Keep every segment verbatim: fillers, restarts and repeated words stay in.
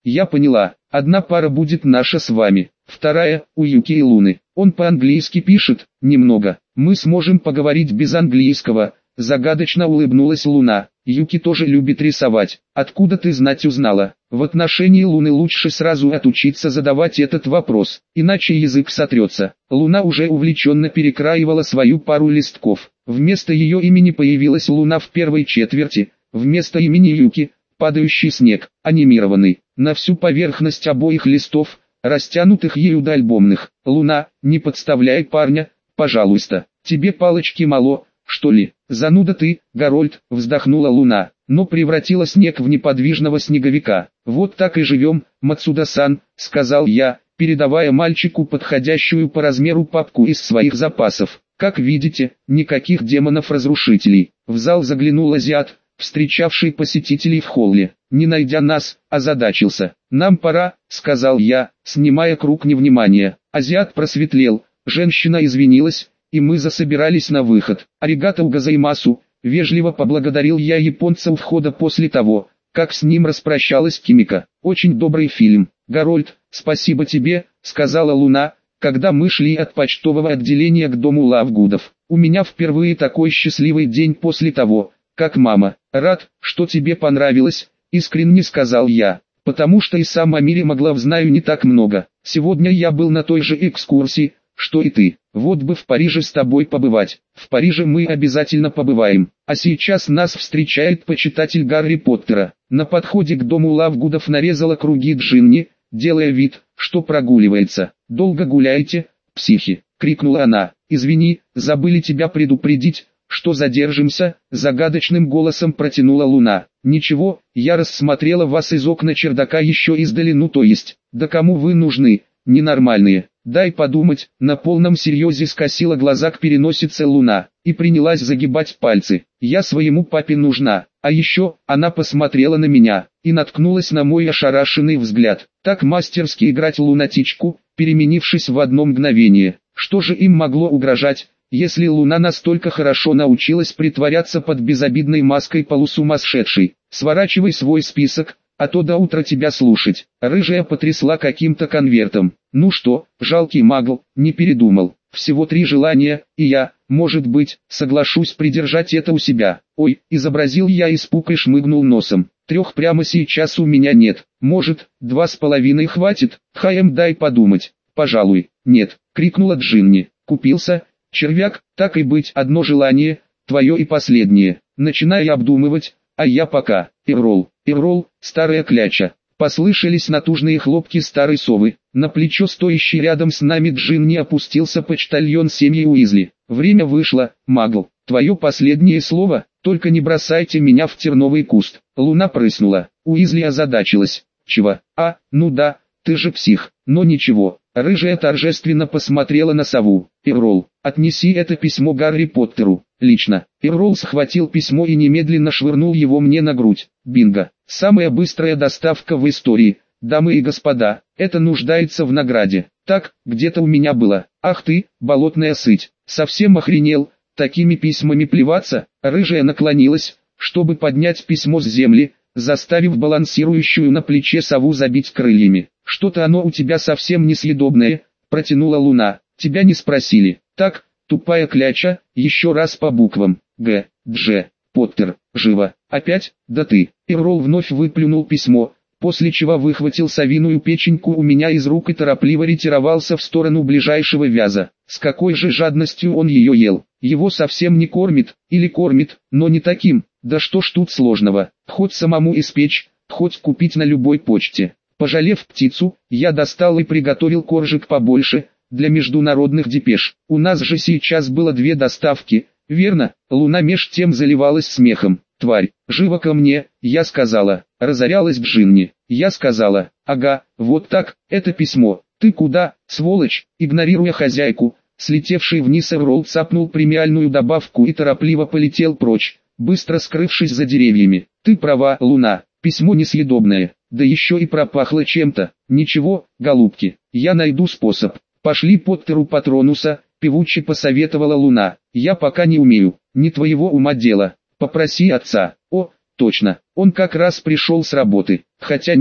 Я поняла. Одна пара будет наша с вами, вторая – у Юки и Луны. Он по-английски пишет, немного. Мы сможем поговорить без английского. Загадочно улыбнулась Луна. Юки тоже любит рисовать. Откуда ты знать узнала? В отношении Луны лучше сразу отучиться задавать этот вопрос, иначе язык сотрется. Луна уже увлеченно перекраивала свою пару листков. Вместо ее имени появилась Луна в первой четверти, вместо имени Юки – падающий снег, анимированный, на всю поверхность обоих листов, растянутых ею до альбомных. Луна, не подставляй парня, пожалуйста, тебе палочки мало, что ли? Зануда ты, Гарольд, вздохнула Луна, но превратила снег в неподвижного снеговика. Вот так и живем, Мацуда-сан, сказал я, передавая мальчику подходящую по размеру папку из своих запасов. Как видите, никаких демонов-разрушителей. В зал заглянул азиат, встречавший посетителей в холле. Не найдя нас, озадачился. «Нам пора», — сказал я, снимая круг невнимания. Азиат просветлел, женщина извинилась, и мы засобирались на выход. «Аригато угозаимасу», — вежливо поблагодарил я японца у входа после того, как с ним распрощалась Кимика. «Очень добрый фильм, Гарольд, спасибо тебе», — сказала Луна, когда мы шли от почтового отделения к дому Лавгудов. «У меня впервые такой счастливый день после того, как мама. Рад, что тебе понравилось», — искренне сказал я, потому что и сам о мире Моглав знаю не так много. Сегодня я был на той же экскурсии, что и ты. Вот бы в Париже с тобой побывать. В Париже мы обязательно побываем. А сейчас нас встречает почитатель Гарри Поттера. На подходе к дому Лавгудов нарезала круги Джинни, делая вид, что прогуливается. «Долго гуляете, психи?» — крикнула она. «Извини, забыли тебя предупредить, что задержимся», — загадочным голосом протянула Луна. «Ничего, я рассмотрела вас из окна чердака еще издали, ну то есть, да кому вы нужны, ненормальные?» «Дай подумать», — на полном серьезе скосила глаза к переносице Луна, и принялась загибать пальцы. «Я своему папе нужна». А еще, она посмотрела на меня, и наткнулась на мой ошарашенный взгляд. Так мастерски играть лунатичку, переменившись в одно мгновение. Что же им могло угрожать, если Луна настолько хорошо научилась притворяться под безобидной маской полусумасшедшей? «Сворачивай свой список, а то до утра тебя слушать». Рыжая потрясла каким-то конвертом. «Ну что, жалкий магл, не передумал. Всего три желания, и я, может быть, соглашусь придержать это у себя». «Ой», изобразил я испуг и шмыгнул носом. «Трех прямо сейчас у меня нет. Может, два с половиной хватит? Хаем, дай подумать». «Пожалуй, нет», крикнула Джинни. «Купился, червяк, так и быть, одно желание, твое и последнее». Начинай обдумывать, а я пока. «Иррол, Иррол, старая кляча». Послышались натужные хлопки старой совы. На плечо стоящий рядом с нами Джинни опустился почтальон семьи Уизли. «Время вышло, магл. Твое последнее слово, только не бросайте меня в терновый куст». Луна прыснула. Уизли озадачилась. «Чего? А, ну да, ты же псих, но ничего». Рыжая торжественно посмотрела на сову. «Иррол, отнеси это письмо Гарри Поттеру, лично». Иррол схватил письмо и немедленно швырнул его мне на грудь. «Бинго! Самая быстрая доставка в истории, дамы и господа, это нуждается в награде. Так, где-то у меня было. Ах ты, болотная сыть, совсем охренел, такими письмами плеваться?» Рыжая наклонилась, чтобы поднять письмо с земли, заставив балансирующую на плече сову забить крыльями. «Что-то оно у тебя совсем несъедобное», — протянула Луна. «Тебя не спросили». «Так, тупая кляча, еще раз по буквам. Г, Дж, Поттер, живо. Опять, да ты». Иррол вновь выплюнул письмо, после чего выхватил совиную печеньку у меня из рук и торопливо ретировался в сторону ближайшего вяза. С какой же жадностью он ее ел. Его совсем не кормит, или кормит, но не таким. Да что ж тут сложного, хоть самому испечь, хоть купить на любой почте. Пожалев птицу, я достал и приготовил коржик побольше, для международных депеш. У нас же сейчас было две доставки, верно? Луна меж тем заливалась смехом. «Тварь, живо ко мне», я сказала. Разорялась Джинни. Я сказала, ага, вот так, это письмо. «Ты куда, сволочь?» Игнорируя хозяйку, слетевший вниз Иррол цапнул премиальную добавку и торопливо полетел прочь, быстро скрывшись за деревьями. «Ты права, Луна, письмо несъедобное, да еще и пропахло чем-то. Ничего, голубки, я найду способ. Пошли Поттеру Патронуса», певуче посоветовала Луна. «Я пока не умею, не твоего ума дело. Попроси отца». «О, точно, он как раз пришел с работы. Хотя нет,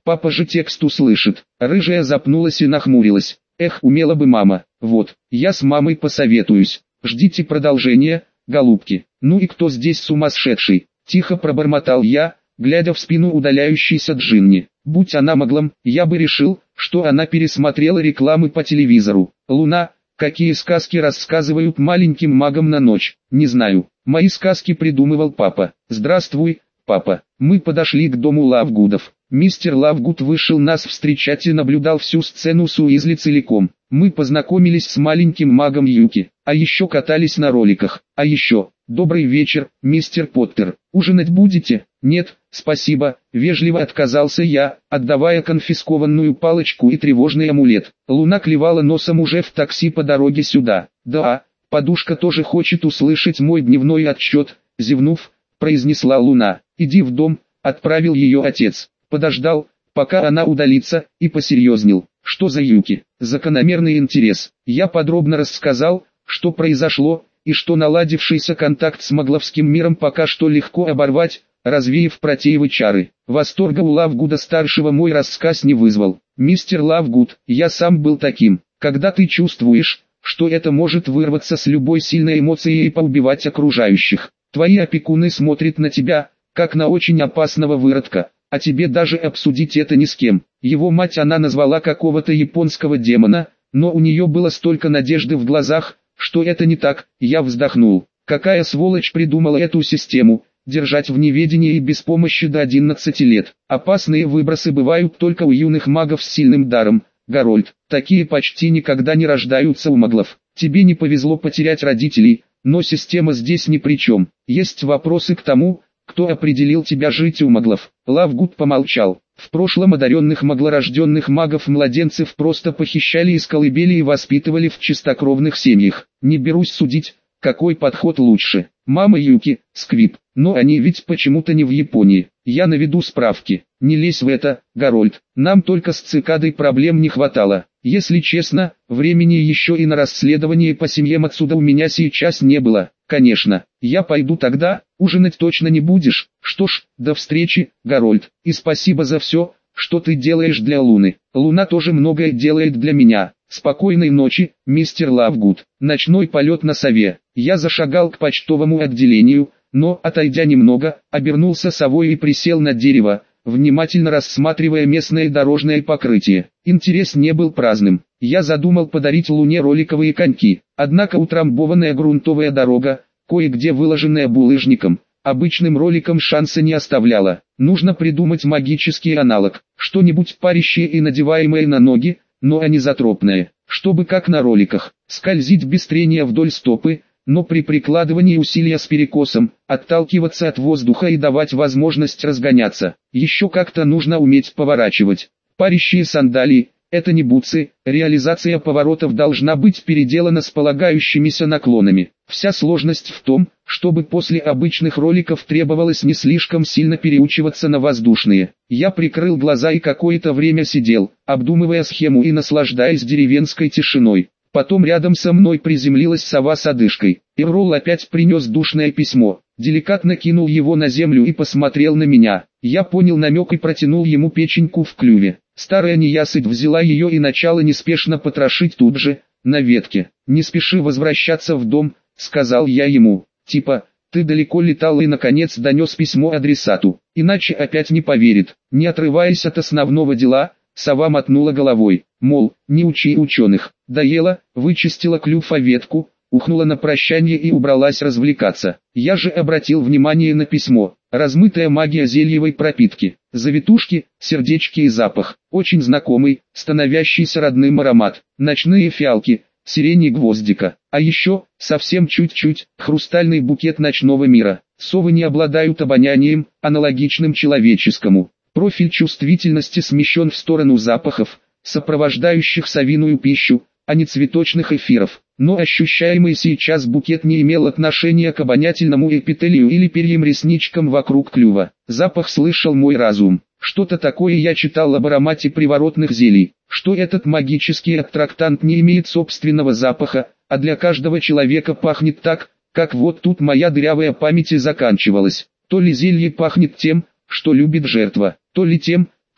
Папа же текст услышит. Рыжая запнулась и нахмурилась. Эх, умела бы мама. Вот, я с мамой посоветуюсь. Ждите продолжения, голубки. Ну и кто здесь сумасшедший? Тихо пробормотал я, глядя в спину удаляющейся Джинни. Будь она моглом, я бы решил, что она пересмотрела рекламы по телевизору. Луна, какие сказки рассказывают маленьким магам на ночь? Не знаю. Мои сказки придумывал папа. Здравствуй, папа. Мы подошли к дому Лавгудов. Мистер Лавгуд вышел нас встречать и наблюдал всю сцену с Уизли целиком. Мы познакомились с маленьким магом Юки, а еще катались на роликах. А еще, добрый вечер, мистер Поттер. Ужинать будете? Нет, спасибо, вежливо отказался я, отдавая конфискованную палочку и тревожный амулет. Луна клевала носом уже в такси по дороге сюда. Да, подушка тоже хочет услышать мой дневной отчет, зевнув, произнесла Луна. Иди в дом, отправил ее отец. Подождал, пока она удалится, и посерьезнел. Что за Юки? Закономерный интерес. Я подробно рассказал, что произошло, и что наладившийся контакт с магловским миром пока что легко оборвать, развеяв протеевы чары. Восторга у Лавгуда-старшего мой рассказ не вызвал. Мистер Лавгуд, я сам был таким. Когда ты чувствуешь, что это может вырваться с любой сильной эмоцией и поубивать окружающих. Твои опекуны смотрят на тебя, как на очень опасного выродка. А тебе даже обсудить это ни с кем. Его мать она назвала какого-то японского демона, но у нее было столько надежды в глазах, что это не так. Я вздохнул. Какая сволочь придумала эту систему, держать в неведении и без помощи до одиннадцати лет. Опасные выбросы бывают только у юных магов с сильным даром. Гарольд, такие почти никогда не рождаются у маглов. Тебе не повезло потерять родителей, но система здесь ни при чем. Есть вопросы к тому, кто определил тебя жить у маглов? Лавгуд помолчал. В прошлом одаренных маглорожденных магов-младенцев просто похищали из колыбели и воспитывали в чистокровных семьях. Не берусь судить, какой подход лучше. Мама Юки, Сквип, но они ведь почему-то не в Японии. Я наведу справки. Не лезь в это, Гарольд. Нам только с цикадой проблем не хватало. Если честно, времени еще и на расследование по семьям отсюда у меня сейчас не было. Конечно, я пойду тогда, ужинать точно не будешь. Что ж, до встречи, Гарольд, и спасибо за все, что ты делаешь для Луны. Луна тоже многое делает для меня. Спокойной ночи, мистер Лавгуд. Ночной полет на сове. Я зашагал к почтовому отделению, но, отойдя немного, обернулся совой и присел на дерево, внимательно рассматривая местное дорожное покрытие. Интерес не был праздным. Я задумал подарить Луне роликовые коньки, однако утрамбованная грунтовая дорога, кое-где выложенная булыжником, обычным роликом шанса не оставляла. Нужно придумать магический аналог, что-нибудь парящее и надеваемое на ноги, но анизотропное, чтобы как на роликах, скользить без трения вдоль стопы, но при прикладывании усилия с перекосом, отталкиваться от воздуха и давать возможность разгоняться. Еще как-то нужно уметь поворачивать. Парящие сандалии – это не бутсы, реализация поворотов должна быть переделана с полагающимися наклонами. Вся сложность в том, чтобы после обычных роликов требовалось не слишком сильно переучиваться на воздушные. Я прикрыл глаза и какое-то время сидел, обдумывая схему и наслаждаясь деревенской тишиной. Потом рядом со мной приземлилась сова с одышкой. Эррол опять принес душное письмо. Деликатно кинул его на землю и посмотрел на меня. Я понял намек и протянул ему печеньку в клюве. Старая неясыть взяла ее и начала неспешно потрошить тут же, на ветке. «Не спеши возвращаться в дом», — сказал я ему. Типа, ты далеко летал и наконец донес письмо адресату. Иначе опять не поверит. Не отрываясь от основного дела, сова мотнула головой. Мол, не учи ученых. Доела, вычистила клюв о ветку, ухнула на прощание и убралась развлекаться. Я же обратил внимание на письмо. Размытая магия зельевой пропитки. Завитушки, сердечки и запах. Очень знакомый, становящийся родным аромат. Ночные фиалки, сирень и гвоздика. А еще, совсем чуть-чуть, хрустальный букет ночного мира. Совы не обладают обонянием, аналогичным человеческому. Профиль чувствительности смещен в сторону запахов, сопровождающих совиную пищу, а не цветочных эфиров. Но ощущаемый сейчас букет не имел отношения к обонятельному эпителию или перьям-ресничкам вокруг клюва. Запах слышал мой разум. Что-то такое я читал об аромате приворотных зелий, что этот магический аттрактант не имеет собственного запаха, а для каждого человека пахнет так, как вот тут моя дырявая память и заканчивалась. То ли зелье пахнет тем, что любит жертва, то ли тем,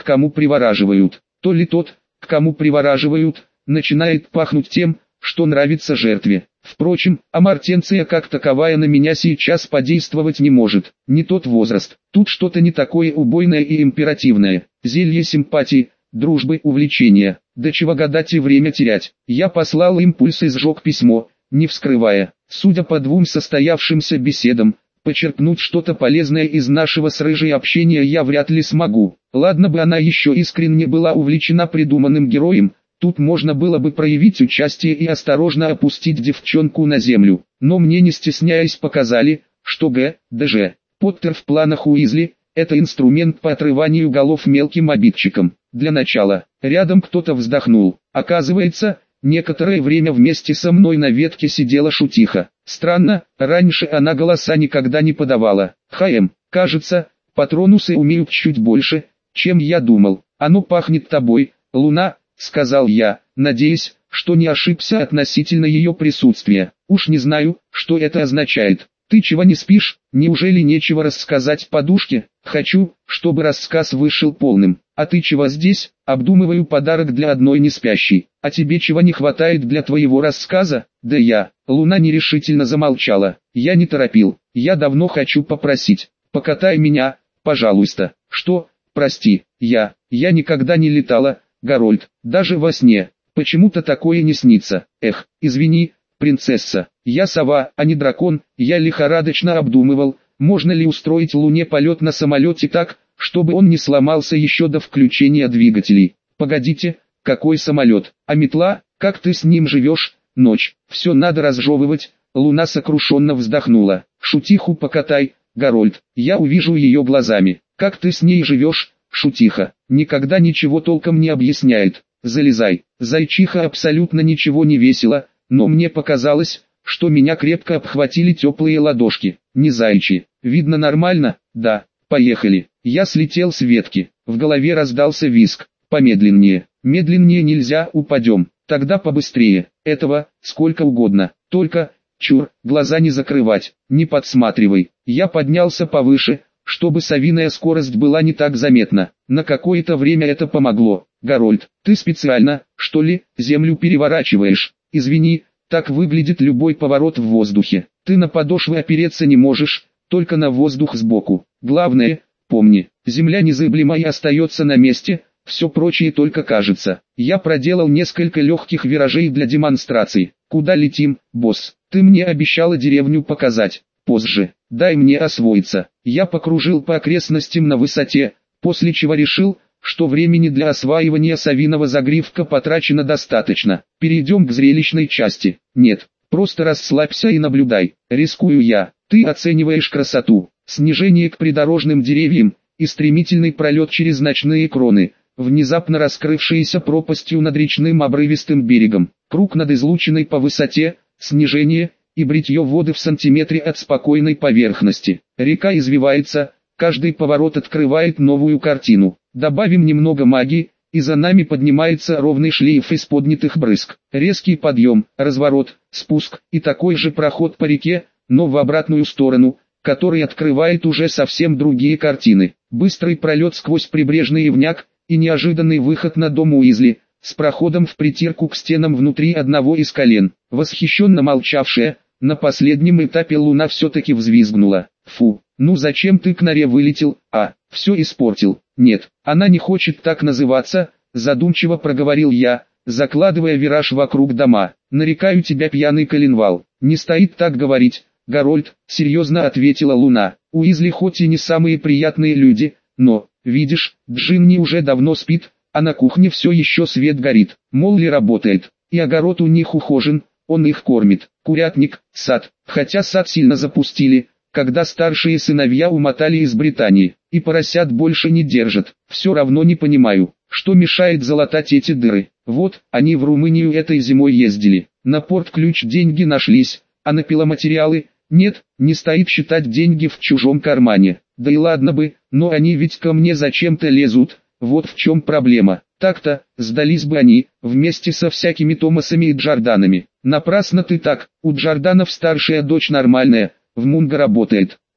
к кому привораживают, то ли тот, к кому привораживают, начинает пахнуть тем, что нравится жертве. Впрочем, амартенция как таковая на меня сейчас подействовать не может. Не тот возраст. Тут что-то не такое убойное и императивное. Зелье симпатии, дружбы, увлечения. До чего гадать и время терять. Я послал импульс и сжег письмо, не вскрывая. Судя по двум состоявшимся беседам, почерпнуть что-то полезное из нашего с Рыжей общения я вряд ли смогу. Ладно бы она еще искренне была увлечена придуманным героем, тут можно было бы проявить участие и осторожно опустить девчонку на землю. Но мне не стесняясь показали, что Г. Д. Ж. Поттер в планах Уизли – это инструмент по отрыванию голов мелким обидчикам. Для начала, рядом кто-то вздохнул. Оказывается, некоторое время вместе со мной на ветке сидела шутиха. Странно, раньше она голоса никогда не подавала. Хм, кажется, патронусы умеют чуть больше, чем я думал. Оно пахнет тобой, Луна, сказал я, надеясь, что не ошибся относительно ее присутствия. Уж не знаю, что это означает. Ты чего не спишь? Неужели нечего рассказать подушке? Хочу, чтобы рассказ вышел полным. А ты чего здесь? Обдумываю подарок для одной неспящей. А тебе чего не хватает для твоего рассказа? Да я. Луна нерешительно замолчала. Я не торопил. Я давно хочу попросить. Покатай меня, пожалуйста. Что? Прости. Я. Я никогда не летала, Гарольд. Даже во сне. Почему-то такое не снится. Эх, извини, принцесса. Я сова, а не дракон. Я лихорадочно обдумывал, можно ли устроить Луне полет на самолете так, чтобы он не сломался еще до включения двигателей. Погодите, какой самолет? А метла? Как ты с ним живешь? Ночь. Все надо разжевывать. Луна сокрушенно вздохнула. Шутиху покатай, Гарольд. Я увижу ее глазами. Как ты с ней живешь? Шутиха. Никогда ничего толком не объясняет. Залезай. Зайчиха абсолютно ничего не весело, но мне показалось, что меня крепко обхватили теплые ладошки. Не зайчи. Видно нормально? Да. Поехали. Я слетел с ветки. В голове раздался визг. Помедленнее. Медленнее нельзя, упадем. Тогда побыстрее. Этого, сколько угодно. Только, чур, глаза не закрывать. Не подсматривай. Я поднялся повыше, чтобы совиная скорость была не так заметна. На какое-то время это помогло. Гарольд, ты специально, что ли, землю переворачиваешь? Извини, так выглядит любой поворот в воздухе. Ты на подошвы опереться не можешь, только на воздух сбоку. Главное, помни, земля незыблема и остается на месте, все прочее только кажется. Я проделал несколько легких виражей для демонстрации. Куда летим, босс? Ты мне обещала деревню показать. Позже. Дай мне освоиться. Я покружил по окрестностям на высоте, после чего решил, что времени для осваивания совиного загривка потрачено достаточно. Перейдем к зрелищной части. Нет, просто расслабься и наблюдай. Рискую я. Ты оцениваешь красоту, снижение к придорожным деревьям и стремительный пролет через ночные кроны, внезапно раскрывшиеся пропастью над речным обрывистым берегом, круг над излучиной по высоте, снижение и бритье воды в сантиметре от спокойной поверхности. Река извивается, каждый поворот открывает новую картину. Добавим немного магии, и за нами поднимается ровный шлейф из поднятых брызг. Резкий подъем, разворот, спуск и такой же проход по реке, но в обратную сторону, который открывает уже совсем другие картины. Быстрый пролет сквозь прибрежный ивняк и неожиданный выход на дом Уизли, с проходом в притирку к стенам внутри одного из колен. Восхищенно молчавшая, на последнем этапе Луна все-таки взвизгнула. Фу, ну зачем ты к норе вылетел, а, все испортил. Нет, она не хочет так называться, задумчиво проговорил я, закладывая вираж вокруг дома. Нарекаю тебя пьяный коленвал. Не стоит так говорить, Гарольд, серьезно ответила Луна. Уизли хоть и не самые приятные люди, но, видишь, Джинни уже давно спит, а на кухне все еще свет горит. Молли работает, и огород у них ухожен, он их кормит. Курятник, сад, хотя сад сильно запустили, когда старшие сыновья умотали из Британии, и поросят больше не держат. Все равно не понимаю, что мешает залатать эти дыры. Вот, они в Румынию этой зимой ездили, на порт-ключ деньги нашлись, а на пиломатериалы, нет, не стоит считать деньги в чужом кармане. Да и ладно бы, но они ведь ко мне зачем-то лезут, вот в чем проблема. Так-то, сдались бы они, вместе со всякими Томасами и Джорданами. Напрасно ты так, у Джорданов старшая дочь нормальная, в Мунго работает.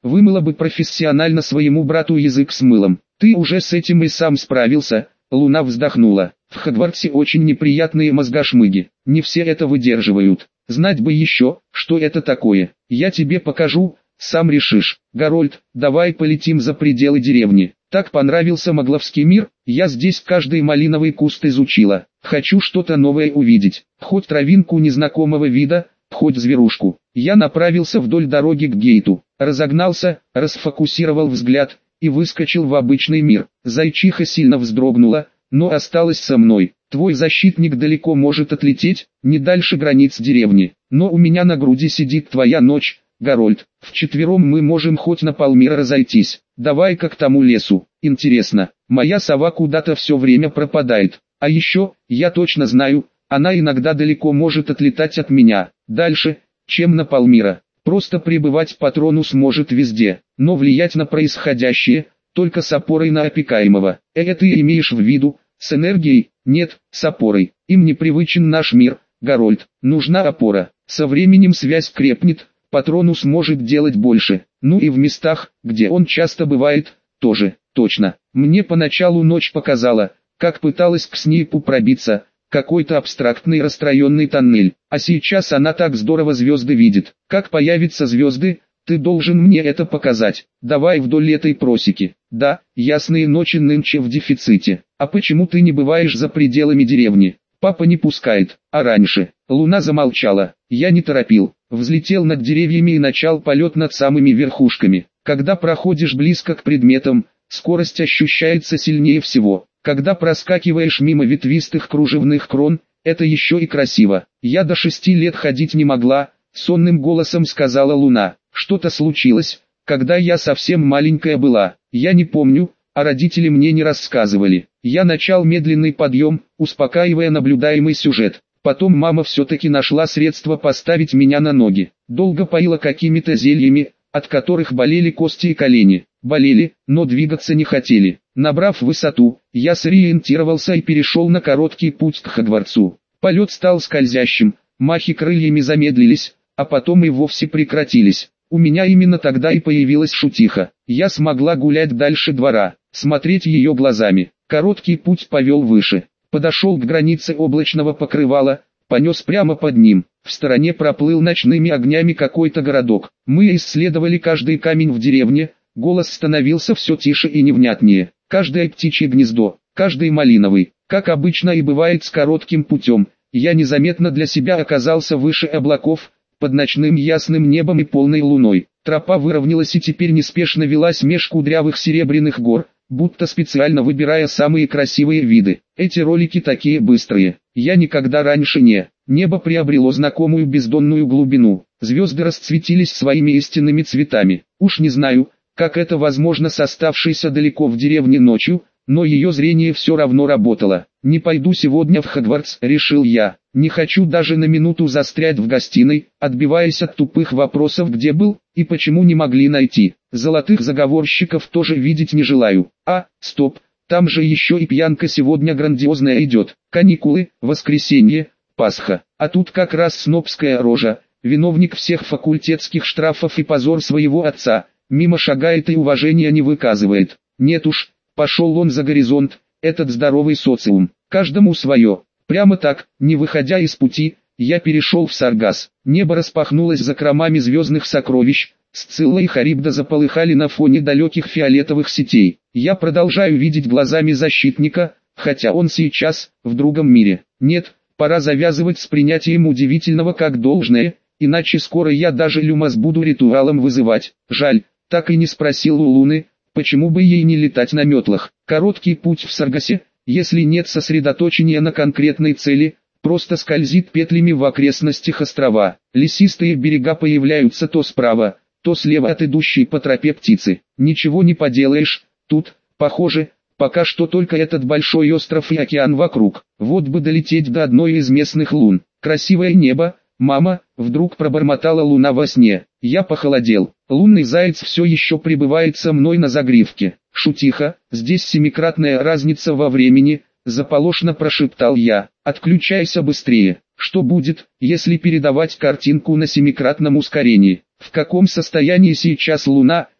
вымыла бы профессионально своему брату язык с мылом. Ты уже с этим и сам справился. Луна вздохнула. В Хогвартсе очень неприятные мозгошмыги. Не все это выдерживают. Знать бы еще, что это такое. Я тебе покажу, сам решишь. Гарольд, давай полетим за пределы деревни. Так понравился Магловский мир, я здесь каждый малиновый куст изучила. Хочу что-то новое увидеть. Хоть травинку незнакомого вида, хоть зверушку. Я направился вдоль дороги к гейту. Разогнался, расфокусировал взгляд и выскочил в обычный мир. Зайчиха сильно вздрогнула, но осталась со мной. Твой защитник далеко может отлететь, не дальше границ деревни. Но у меня на груди сидит твоя ночь, Гарольд. Вчетвером мы можем хоть на полмира разойтись. Давай-ка к тому лесу. Интересно, моя сова куда-то все время пропадает. А еще, я точно знаю, она иногда далеко может отлетать от меня. Дальше, чем на полмира. Просто пребывать Патронус может везде, но влиять на происходящее, только с опорой на опекаемого. Это ты имеешь в виду, с энергией? Нет, с опорой. Им непривычен наш мир, Гарольд. Нужна опора. Со временем связь крепнет, Патронус может делать больше. Ну и в местах, где он часто бывает, тоже, точно. Мне поначалу ночь показала, как пыталась к Снейпу пробиться, какой-то абстрактный расстроенный тоннель. А сейчас она так здорово звезды видит. Как появятся звезды, ты должен мне это показать. Давай вдоль этой просеки. Да, ясные ночи нынче в дефиците. А почему ты не бываешь за пределами деревни? Папа не пускает. А раньше? Луна замолчала. Я не торопил. Взлетел над деревьями и начал полет над самыми верхушками. Когда проходишь близко к предметам, скорость ощущается сильнее всего. Когда проскакиваешь мимо ветвистых кружевных крон, это еще и красиво. Я до шести лет ходить не могла, сонным голосом сказала Луна. Что-то случилось, когда я совсем маленькая была. Я не помню, а родители мне не рассказывали. Я начал медленный подъем, успокаивая наблюдаемый сюжет. Потом мама все-таки нашла средства поставить меня на ноги. Долго поила какими-то зельями, от которых болели кости и колени. Болели, но двигаться не хотели. Набрав высоту, я сориентировался и перешел на короткий путь к Хогвартсу. Полет стал скользящим, махи крыльями замедлились, а потом и вовсе прекратились. У меня именно тогда и появилась шутиха. Я смогла гулять дальше двора, смотреть ее глазами. Короткий путь повел выше. Подошел к границе облачного покрывала, понес прямо под ним. В стороне проплыл ночными огнями какой-то городок. Мы исследовали каждый камень в деревне, голос становился все тише и невнятнее. Каждое птичье гнездо, каждый малиновый, как обычно и бывает с коротким путем, я незаметно для себя оказался выше облаков, под ночным ясным небом и полной луной. Тропа выровнялась и теперь неспешно велась меж кудрявых серебряных гор, будто специально выбирая самые красивые виды. Эти ролики такие быстрые, я никогда раньше не. Небо приобрело знакомую бездонную глубину, звезды расцветились своими истинными цветами. Уж не знаю, как это возможно с оставшейся далеко в деревне ночью, но ее зрение все равно работало. «Не пойду сегодня в Хогвартс», — решил я. Не хочу даже на минуту застрять в гостиной, отбиваясь от тупых вопросов, где был, и почему не могли найти. Золотых заговорщиков тоже видеть не желаю. А, стоп, там же еще и пьянка сегодня грандиозная идет. Каникулы, воскресенье, Пасха. А тут как раз снобская рожа, виновник всех факультетских штрафов и позор своего отца. Мимо шагает и уважения не выказывает. Нет уж, пошел он за горизонт, этот здоровый социум. Каждому свое. Прямо так, не выходя из пути, я перешел в Саргас. Небо распахнулось закромами звездных сокровищ, Сцилла и Харибда заполыхали на фоне далеких фиолетовых сетей. Я продолжаю видеть глазами защитника, хотя он сейчас, в другом мире. Нет, пора завязывать с принятием удивительного как должное, иначе скоро я даже Люмос буду ритуалом вызывать. Жаль, так и не спросил у Луны, почему бы ей не летать на метлах. Короткий путь в Саргасе, если нет сосредоточения на конкретной цели, просто скользит петлями в окрестностях острова. Лесистые берега появляются то справа, то слева от идущей по тропе птицы. Ничего не поделаешь, тут, похоже, пока что только этот большой остров и океан вокруг. Вот бы долететь до одной из местных лун. Красивое небо, мама, вдруг пробормотала Луна во сне. Я похолодел. Лунный заяц все еще пребывает со мной на загривке. Шутиха, здесь семикратная разница во времени, заполошно прошептал я. Отключайся быстрее. Что будет, если передавать картинку на семикратном ускорении? В каком состоянии сейчас Луна,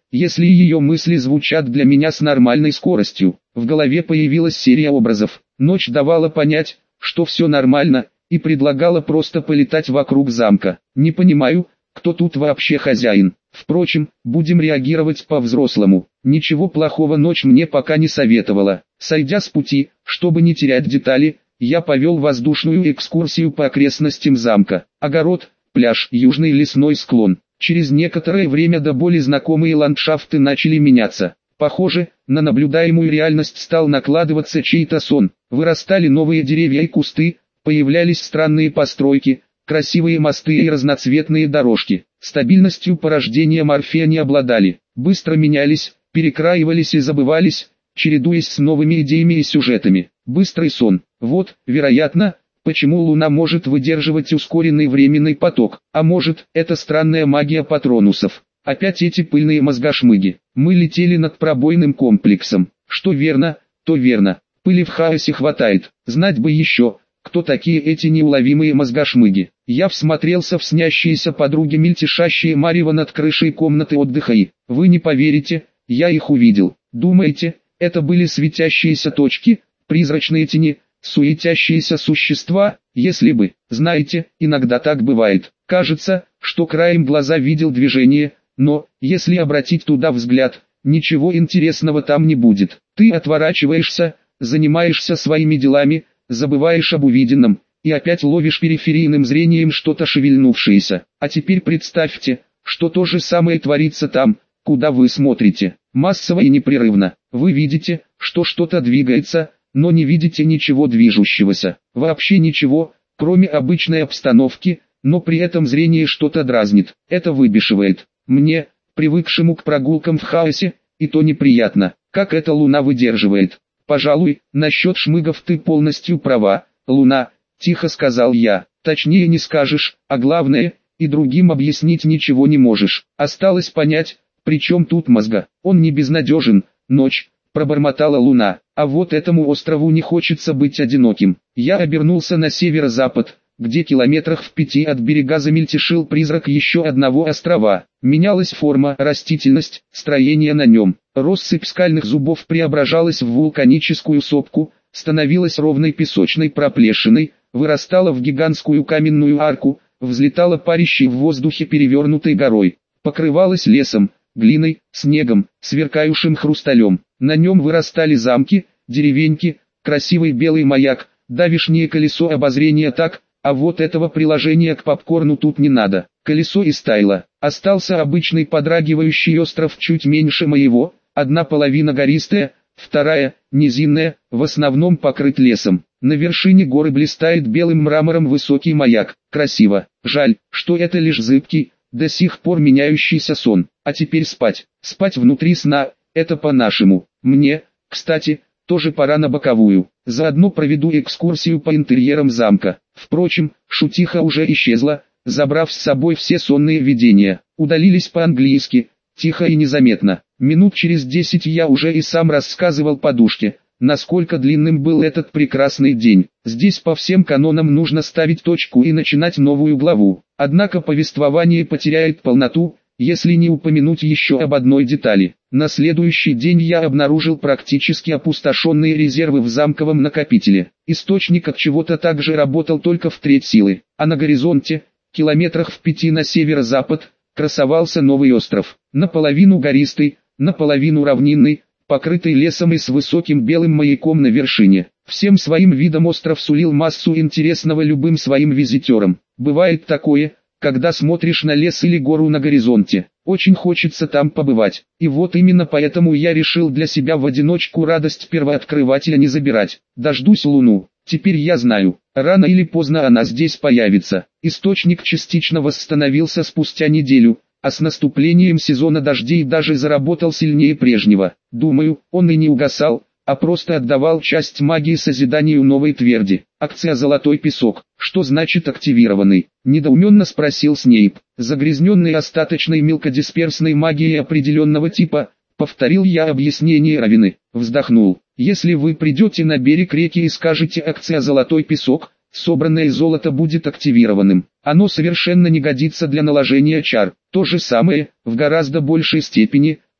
если ее мысли звучат для меня с нормальной скоростью. В голове появилась серия образов. Ночь давала понять, что все нормально, и предлагала просто полетать вокруг замка. Не понимаю, кто тут вообще хозяин. Впрочем, будем реагировать по-взрослому. Ничего плохого ночь мне пока не советовала. Сойдя с пути, чтобы не терять детали, я повел воздушную экскурсию по окрестностям замка. Огород, пляж, южный лесной склон. Через некоторое время до боли знакомые ландшафты начали меняться. Похоже, на наблюдаемую реальность стал накладываться чей-то сон. Вырастали новые деревья и кусты, появлялись странные постройки, красивые мосты и разноцветные дорожки. Стабильностью порождения Морфея не обладали, быстро менялись, перекраивались и забывались, чередуясь с новыми идеями и сюжетами. Быстрый сон. Вот, вероятно, почему Луна может выдерживать ускоренный временный поток, а может, это странная магия патронусов. Опять эти пыльные мозгошмыги. Мы летели над пробойным комплексом. Что верно, то верно. Пыли в хаосе хватает. Знать бы еще, кто такие эти неуловимые мозгошмыги. Я всмотрелся в снящиеся подруги мельтешащие марево над крышей комнаты отдыха и, вы не поверите, я их увидел. Думаете, это были светящиеся точки, призрачные тени, суетящиеся существа? Если бы, знаете, иногда так бывает. Кажется, что краем глаза видел движение, но, если обратить туда взгляд, ничего интересного там не будет. Ты отворачиваешься, занимаешься своими делами, забываешь об увиденном, и опять ловишь периферийным зрением что-то шевельнувшееся. А теперь представьте, что то же самое творится там, куда вы смотрите. Массово и непрерывно. Вы видите, что что-то двигается, но не видите ничего движущегося. Вообще ничего, кроме обычной обстановки, но при этом зрение что-то дразнит. Это выбешивает. Мне, привыкшему к прогулкам в хаосе, и то неприятно, как эта Луна выдерживает. Пожалуй, насчет шмыгов ты полностью права, Луна, тихо сказал я. Точнее не скажешь, а главное, и другим объяснить ничего не можешь. Осталось понять, при чем тут мозга. Он не безнадежен, ночь, пробормотала Луна. А вот этому острову не хочется быть одиноким. Я обернулся на северо-запад, где километрах в пяти от берега замельтешил призрак еще одного острова. Менялась форма, растительность, строение на нем. Россыпь скальных зубов преображалась в вулканическую сопку, становилась ровной песочной проплешиной, вырастала в гигантскую каменную арку, взлетала парящей в воздухе перевернутой горой, покрывалась лесом, глиной, снегом, сверкающим хрусталем. На нем вырастали замки, деревеньки, красивый белый маяк, давишнее колесо обозрения так, а вот этого приложения к попкорну тут не надо. Колесо истаяло. Остался обычный подрагивающий остров чуть меньше моего, одна половина гористая, вторая, низинная, в основном покрыт лесом. На вершине горы блистает белым мрамором высокий маяк. Красиво. Жаль, что это лишь зыбкий, до сих пор меняющийся сон. А теперь спать. Спать внутри сна, это по-нашему. Мне, кстати, тоже пора на боковую. Заодно проведу экскурсию по интерьерам замка. Впрочем, шутиха уже исчезла, забрав с собой все сонные видения. Удалились по-английски, тихо и незаметно. Минут через десять я уже и сам рассказывал подушке, насколько длинным был этот прекрасный день. Здесь по всем канонам нужно ставить точку и начинать новую главу. Однако повествование потеряет полноту, если не упомянуть еще об одной детали. На следующий день я обнаружил практически опустошенные резервы в замковом накопителе. Источник от чего-то также работал только в треть силы, а на горизонте, километрах в пяти на северо-запад, красовался новый остров, наполовину гористый, наполовину равнинный, покрытый лесом и с высоким белым маяком на вершине. Всем своим видом остров сулил массу интересного любым своим визитерам. Бывает такое, когда смотришь на лес или гору на горизонте, очень хочется там побывать. И вот именно поэтому я решил для себя в одиночку радость первооткрывателя не забирать. Дождусь Луну. Теперь я знаю, рано или поздно она здесь появится. Источник частично восстановился спустя неделю, а с наступлением сезона дождей даже заработал сильнее прежнего. Думаю, он и не угасал, а просто отдавал часть магии созиданию новой тверди. Акция «Золотой песок». Что значит активированный? Недоуменно спросил Снейп. Загрязненный остаточной мелкодисперсной магией определенного типа, повторил я объяснение Равины. Вздохнул. Если вы придете на берег реки и скажете «Акция «Золотой песок», собранное золото будет активированным. Оно совершенно не годится для наложения чар. То же самое, в гораздо большей степени,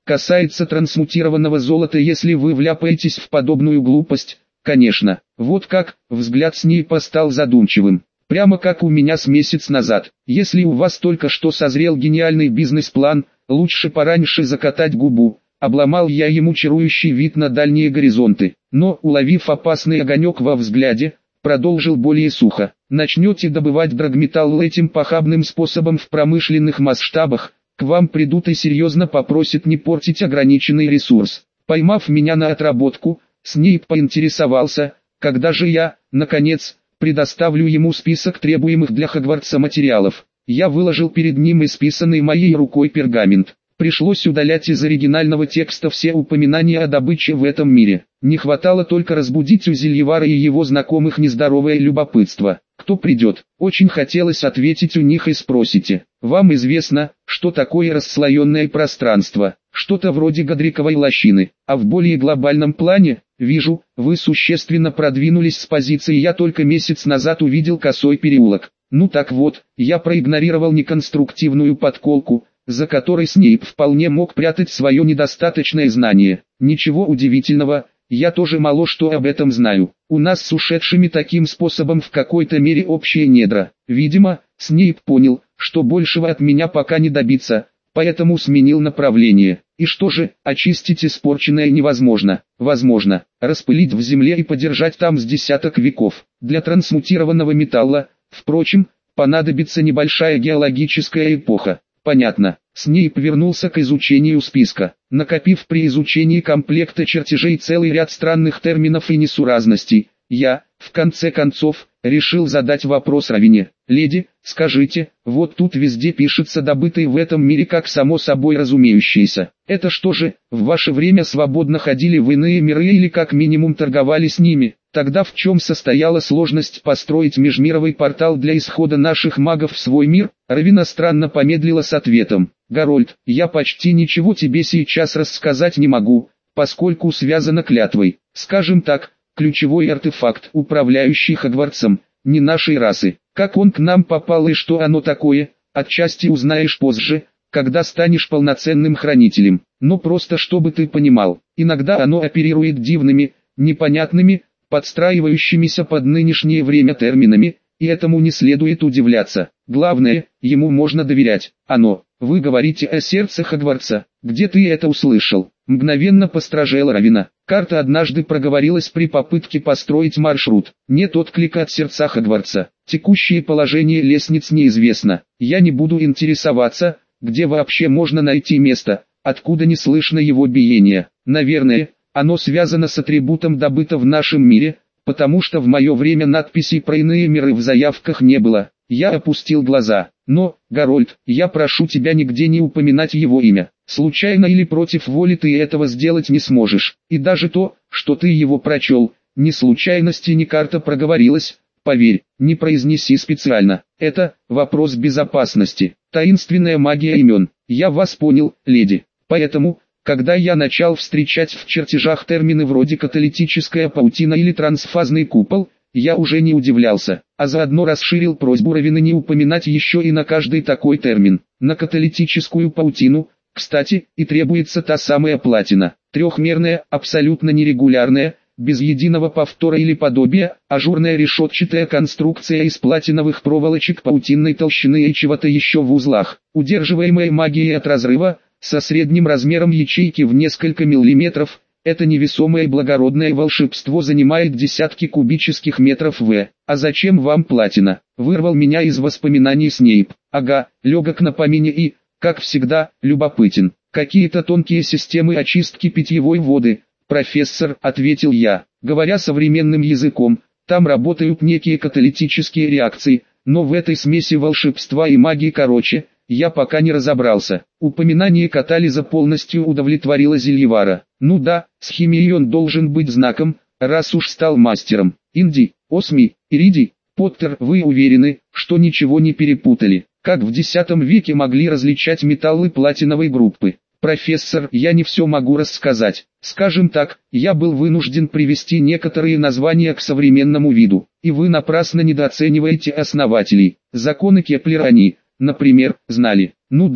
касается трансмутированного золота, если вы вляпаетесь в подобную глупость, конечно. Вот как, взгляд Снейпа стал задумчивым. Прямо как у меня с месяц назад. Если у вас только что созрел гениальный бизнес-план, лучше пораньше закатать губу. Обломал я ему чарующий вид на дальние горизонты, но, уловив опасный огонек во взгляде, продолжил более сухо. Начнете добывать драгметалл этим похабным способом в промышленных масштабах, к вам придут и серьезно попросят не портить ограниченный ресурс. Поймав меня на отработку, Снейп поинтересовался, когда же я, наконец, предоставлю ему список требуемых для Хогвартса материалов. Я выложил перед ним исписанный моей рукой пергамент. Пришлось удалять из оригинального текста все упоминания о добыче в этом мире. Не хватало только разбудить у Зельевара и его знакомых нездоровое любопытство. Кто придет? Очень хотелось ответить у них и спросите. Вам известно, что такое расслоенное пространство? Что-то вроде Годриковой лощины. А в более глобальном плане, вижу, вы существенно продвинулись с позиции «я только месяц назад увидел косой переулок». Ну так вот, я проигнорировал неконструктивную подколку, за которой Снейп вполне мог прятать свое недостаточное знание. Ничего удивительного, я тоже мало что об этом знаю. У нас с ушедшими таким способом в какой-то мере общие недра. Видимо, Снейп понял, что большего от меня пока не добиться, поэтому сменил направление. И что же, очистить испорченное невозможно. Возможно, распылить в земле и подержать там с десяток веков. Для трансмутированного металла, впрочем, понадобится небольшая геологическая эпоха. Понятно. Снейп вернулся к изучению списка, накопив при изучении комплекта чертежей целый ряд странных терминов и несуразностей. Я, в конце концов, решил задать вопрос Равине. «Леди, скажите, вот тут везде пишется добытый в этом мире как само собой разумеющееся. Это что же, в ваше время свободно ходили в иные миры или как минимум торговали с ними? Тогда в чем состояла сложность построить межмировый портал для исхода наших магов в свой мир?» Равина странно помедлила с ответом. «Гарольд, я почти ничего тебе сейчас рассказать не могу, поскольку связано клятвой. Скажем так, ключевой артефакт, управляющий Хогвартсом, не нашей расы. Как он к нам попал и что оно такое, отчасти узнаешь позже, когда станешь полноценным хранителем. Но просто чтобы ты понимал, иногда оно оперирует дивными, непонятными, подстраивающимися под нынешнее время терминами, и этому не следует удивляться. Главное, ему можно доверять. Оно, вы говорите о сердце Хогвартса, где ты это услышал?» Мгновенно постражела Равина. Карта однажды проговорилась при попытке построить маршрут. Нет отклика от сердца Хогвартса. Текущее положение лестниц неизвестно. Я не буду интересоваться, где вообще можно найти место, откуда не слышно его биения. Наверное, оно связано с атрибутом добыто в нашем мире, потому что в мое время надписей про иные миры в заявках не было. Я опустил глаза. Но, Гарольд, я прошу тебя нигде не упоминать его имя. Случайно или против воли ты этого сделать не сможешь. И даже то, что ты его прочел, ни случайности, ни карта проговорилась, поверь, не произнеси специально. Это вопрос безопасности, таинственная магия имен. Я вас понял, леди. Поэтому, когда я начал встречать в чертежах термины вроде каталитическая паутина или трансфазный купол, я уже не удивлялся, а заодно расширил просьбу Равины не упоминать еще и на каждый такой термин. На каталитическую паутину, кстати, и требуется та самая платина, трехмерная, абсолютно нерегулярная, без единого повтора или подобия, ажурная решетчатая конструкция из платиновых проволочек паутинной толщины и чего-то еще в узлах, удерживаемая магией от разрыва, со средним размером ячейки в несколько миллиметров. Это невесомое благородное волшебство занимает десятки кубических метров в. А зачем вам платина? Вырвал меня из воспоминаний Снейп. Ага, легок на помине и, как всегда, любопытен. Какие-то тонкие системы очистки питьевой воды, профессор, ответил я. Говоря современным языком, там работают некие каталитические реакции, но в этой смеси волшебства и магии короче, я пока не разобрался. Упоминание катализа полностью удовлетворило Зельевара. Ну да, с химией он должен быть знаком, раз уж стал мастером. Инди, Осми, Ириди, Поттер, вы уверены, что ничего не перепутали? Как в десятом веке могли различать металлы платиновой группы? Профессор, я не все могу рассказать. Скажем так, я был вынужден привести некоторые названия к современному виду. И вы напрасно недооцениваете основателей. Законы Кеплера они, например, знали. Ну да,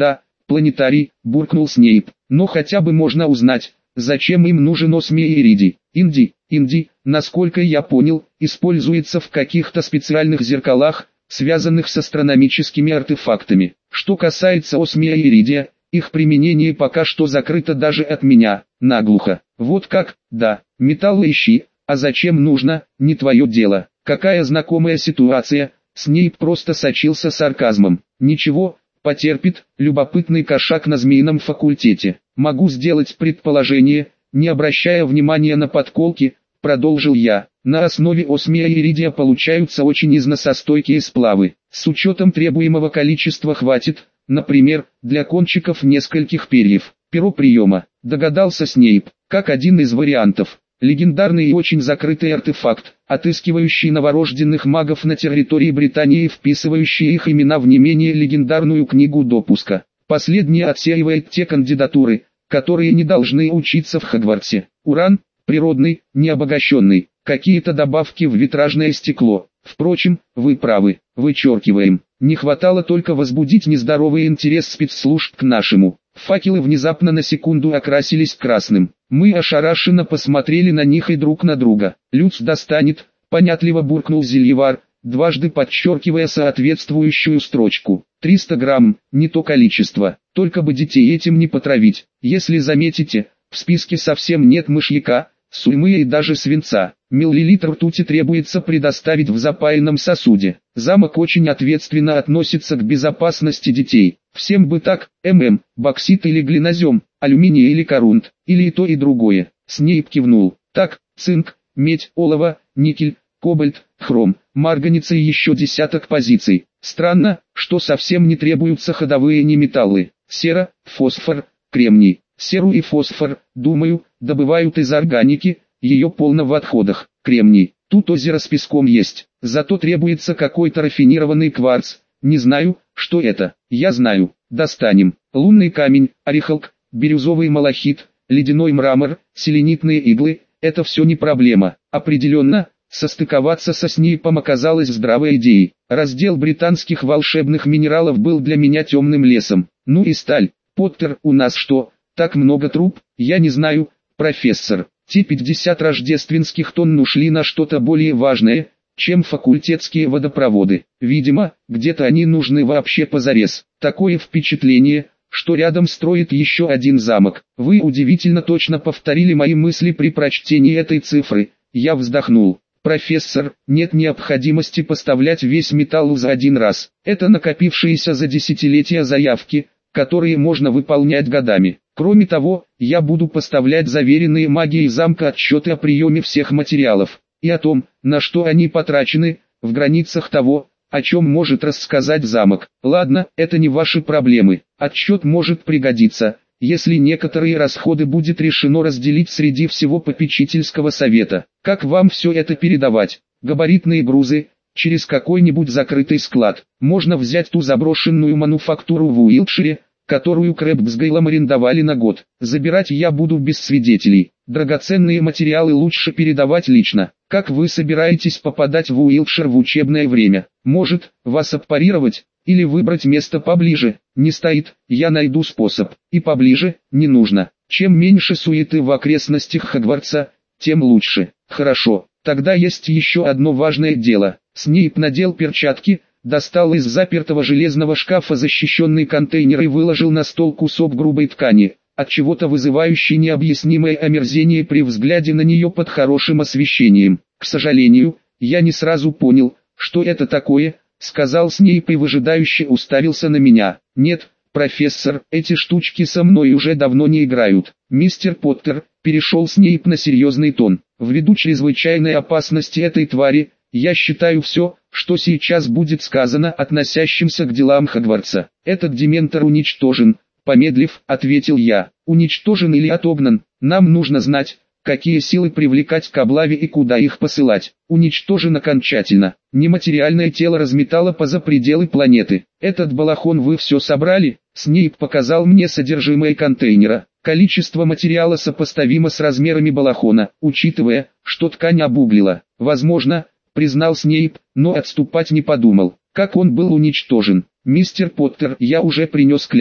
планетарий», — буркнул Снейп. «Но хотя бы можно узнать, зачем им нужен осмия иридий. Инди, инди, насколько я понял, используется в каких-то специальных зеркалах, связанных с астрономическими артефактами. Что касается осмия иридия, их применение пока что закрыто даже от меня, наглухо. Вот как, да, металл ищи, а зачем нужно, не твое дело. Какая знакомая ситуация». Снейп просто сочился сарказмом. «Ничего, потерпит, любопытный кошак на змеином факультете. Могу сделать предположение, не обращая внимания на подколки», — продолжил я. «На основе осмия иридия получаются очень износостойкие сплавы. С учетом требуемого количества хватит, например, для кончиков нескольких перьев. Перо приема», — догадался Снейп, как один из вариантов. Легендарный и очень закрытый артефакт, отыскивающий новорожденных магов на территории Британии и вписывающий их имена в не менее легендарную книгу допуска. Последняя отсеивает те кандидатуры, которые не должны учиться в Хогвартсе. Уран, природный, необогащенный, какие-то добавки в витражное стекло. Впрочем, вы правы, вычеркиваем. Не хватало только возбудить нездоровый интерес спецслужб к нашему. Факелы внезапно на секунду окрасились красным. Мы ошарашенно посмотрели на них и друг на друга. «Люц достанет», — понятливо буркнул Зельевар, дважды подчеркивая соответствующую строчку. «триста грамм, не то количество, только бы детей этим не потравить. Если заметите, в списке совсем нет мышьяка, сульмы и даже свинца. Миллилитр ртути требуется предоставить в запаянном сосуде. Замок очень ответственно относится к безопасности детей. Всем бы так, ММ, боксит или глинозем, алюминий или корунт, или и то и другое». Снейп кивнул. «Так, цинк, медь, олово, никель, кобальт, хром, марганец и еще десяток позиций. Странно, что совсем не требуются ходовые неметаллы. Сера, фосфор, кремний. Серу и фосфор, думаю, добывают из органики, ее полно в отходах. Кремний, тут озеро с песком есть, зато требуется какой-то рафинированный кварц. Не знаю, что это. Я знаю. Достанем. Лунный камень, орехалк, бирюзовый малахит, ледяной мрамор, селенитные иглы. Это все не проблема. Определенно, состыковаться со Снейпом оказалось здравой идеей. Раздел британских волшебных минералов был для меня темным лесом. Ну и сталь. Поттер, у нас что, так много труб? Я не знаю, профессор. Те пятьдесят рождественских тонн ушли на что-то более важное, чем факультетские водопроводы. Видимо, где-то они нужны вообще позарез. Такое впечатление, что рядом строит еще один замок. Вы удивительно точно повторили мои мысли при прочтении этой цифры. Я вздохнул. «Профессор, нет необходимости поставлять весь металл за один раз. Это накопившиеся за десятилетия заявки, которые можно выполнять годами. Кроме того, я буду поставлять заверенные магией замка отчеты о приеме всех материалов и о том, на что они потрачены, в границах того, о чем может рассказать замок. Ладно, это не ваши проблемы. Отчет может пригодиться, если некоторые расходы будет решено разделить среди всего попечительского совета. Как вам все это передавать? Габаритные грузы, через какой-нибудь закрытый склад. Можно взять ту заброшенную мануфактуру в Уилтшире, которую Крэб с Гейлом арендовали на год. Забирать я буду без свидетелей. Драгоценные материалы лучше передавать лично. Как вы собираетесь попадать в Уилтшир в учебное время? Может, вас аппарировать, или выбрать место поближе? Не стоит, я найду способ. И поближе, не нужно. Чем меньше суеты в окрестностях Хогвартса, тем лучше. Хорошо, тогда есть еще одно важное дело. Снейп надел перчатки, достал из запертого железного шкафа защищенный контейнер и выложил на стол кусок грубой ткани, от чего-то вызывающий необъяснимое омерзение при взгляде на нее под хорошим освещением. «К сожалению, я не сразу понял, что это такое», — сказал Снейп и выжидающе уставился на меня. «Нет, профессор, эти штучки со мной уже давно не играют. Мистер Поттер», — перешел Снейп на серьезный тон, — «ввиду чрезвычайной опасности этой твари, я считаю все, что сейчас будет сказано, относящимся к делам Хогвартса. Этот дементор уничтожен», — помедлив, ответил я. «Уничтожен или отогнан, нам нужно знать, какие силы привлекать к облаве и куда их посылать. Уничтожен окончательно. Нематериальное тело разметало поза пределы планеты. Этот балахон вы все собрали?» Снейп показал мне содержимое контейнера. Количество материала сопоставимо с размерами балахона, учитывая, что ткань обуглила. «Возможно», — признал Снейп, но отступать не подумал. «Как он был уничтожен?» «Мистер Поттер, я уже принес клятву.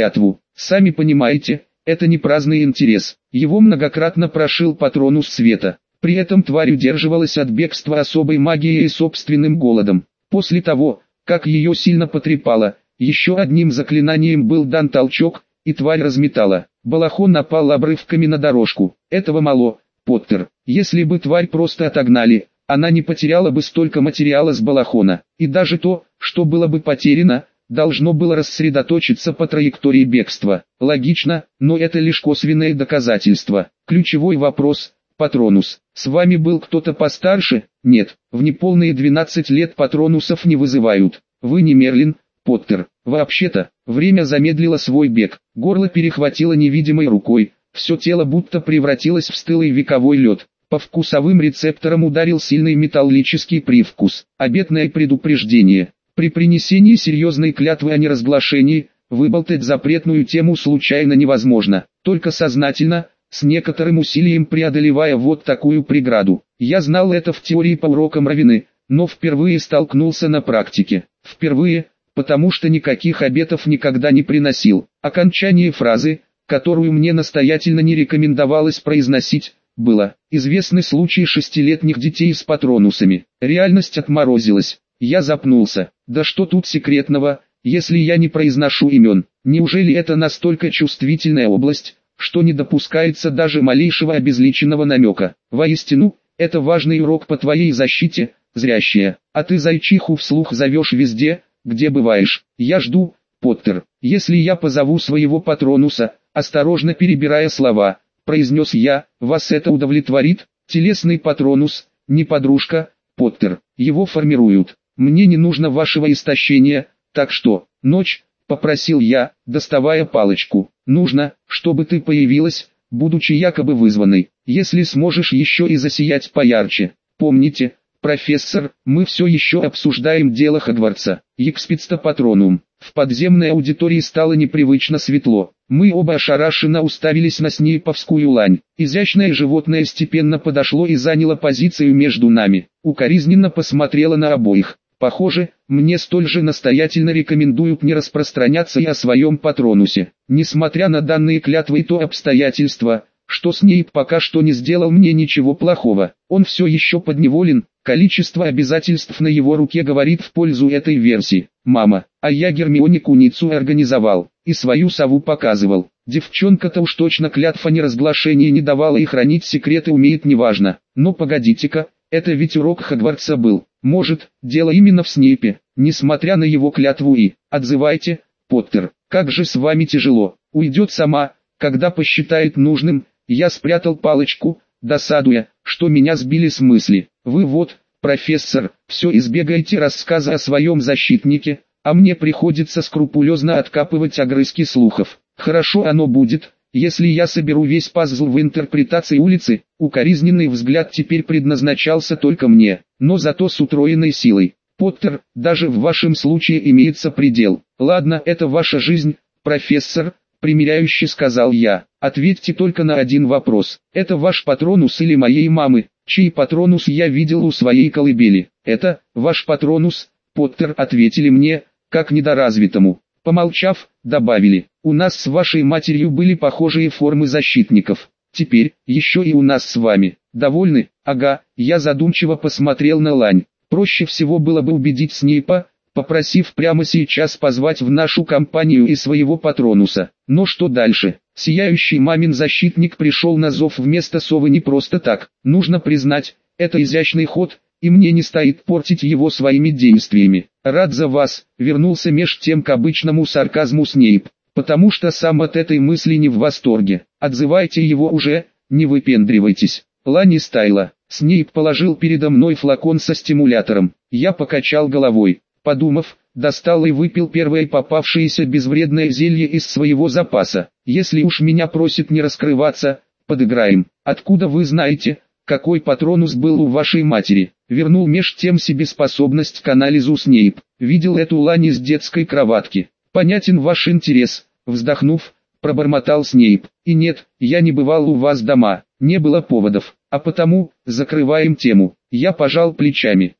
Сами понимаете, это не праздный интерес. Его многократно прошил Патронус Света. При этом тварь удерживалась от бегства особой магией и собственным голодом. После того, как ее сильно потрепало, еще одним заклинанием был дан толчок, и тварь разметала. Балахон напал обрывками на дорожку. Этого мало, Поттер. Если бы тварь просто отогнали, она не потеряла бы столько материала с балахона. И даже то, что было бы потеряно, должно было рассредоточиться по траектории бегства. Логично, но это лишь косвенное доказательство. Ключевой вопрос: Патронус, с вами был кто-то постарше? Нет, в неполные двенадцать лет патронусов не вызывают. Вы не Мерлин, Поттер. Вообще-то, время замедлило свой бег. Горло перехватило невидимой рукой, все тело будто превратилось в стылый вековой лед. По вкусовым рецепторам ударил сильный металлический привкус. Обетное предупреждение. При принесении серьезной клятвы о неразглашении, выболтать запретную тему случайно невозможно, только сознательно, с некоторым усилием преодолевая вот такую преграду. Я знал это в теории по урокам Равины, но впервые столкнулся на практике. Впервые, потому что никаких обетов никогда не приносил. Окончание фразы, которую мне настоятельно не рекомендовалось произносить, было: известны случаи шестилетних детей с патронусами. Реальность отморозилась. Я запнулся. Да что тут секретного, если я не произношу имен? Неужели это настолько чувствительная область, что не допускается даже малейшего обезличенного намека? Воистину, это важный урок по твоей защите, зрящая. А ты зайчиху вслух зовешь везде, где бываешь. Я жду, Поттер. Если я позову своего патронуса, осторожно перебирая слова, произнес я, вас это удовлетворит? Телесный патронус, не подружка, Поттер. Его формируют. Мне не нужно вашего истощения, так что, ночь, попросил я, доставая палочку. Нужно, чтобы ты появилась, будучи якобы вызванной. Если сможешь еще и засиять поярче. Помните, профессор, мы все еще обсуждаем дело Хогвартса. Експидста Патронум. В подземной аудитории стало непривычно светло. Мы оба ошарашенно уставились на снейповскую лань. Изящное животное степенно подошло и заняло позицию между нами. Укоризненно посмотрело на обоих. Похоже, мне столь же настоятельно рекомендуют не распространяться и о своем патронусе. Несмотря на данные клятвы и то обстоятельство, что Снейп пока что не сделал мне ничего плохого, он все еще подневолен, количество обязательств на его руке говорит в пользу этой версии. Мама, а я Гермионе куницу организовал, и свою сову показывал. Девчонка-то уж точно клятв о неразглашении не давала и хранить секреты умеет неважно. Но погодите-ка, это ведь урок Хогвартса был. Может, дело именно в Снейпе, несмотря на его клятву и... Отзывайте, Поттер, как же с вами тяжело. Уйдет сама, когда посчитает нужным. Я спрятал палочку, досадуя, что меня сбили с мысли. Вы вот, профессор, все избегаете рассказа о своем защитнике, а мне приходится скрупулезно откапывать огрызки слухов. Хорошо оно будет, если я соберу весь пазл в интерпретации улицы. Укоризненный взгляд теперь предназначался только мне, но зато с утроенной силой. Поттер, даже в вашем случае имеется предел. Ладно, это ваша жизнь, профессор, примиряюще сказал я. Ответьте только на один вопрос. Это ваш патронус или моей мамы, чей патронус я видел у своей колыбели? Это, ваш патронус, Поттер, ответили мне, как недоразвитому. Помолчав, добавили, у нас с вашей матерью были похожие формы защитников. Теперь, еще и у нас с вами. Довольны? Ага, я задумчиво посмотрел на лань. Проще всего было бы убедить Снейпа, попросив прямо сейчас позвать в нашу компанию и своего патронуса. Но что дальше? Сияющий мамин защитник пришел на зов вместо совы не просто так. Нужно признать, это изящный ход, и мне не стоит портить его своими действиями. Рад за вас, вернулся меж тем к обычному сарказму Снейп, потому что сам от этой мысли не в восторге. Отзывайте его уже, не выпендривайтесь. Лани стайла. Снейп положил передо мной флакон со стимулятором. Я покачал головой. Подумав, достал и выпил первое попавшееся безвредное зелье из своего запаса. Если уж меня просит не раскрываться, подыграем. Откуда вы знаете, какой патронус был у вашей матери? Вернул меж тем себе способность к анализу Снейп. Видел эту лань с детской кроватки. Понятен ваш интерес, вздохнув, пробормотал Снейп. И нет, я не бывал у вас дома, не было поводов. А потому, закрываем тему. Я пожал плечами.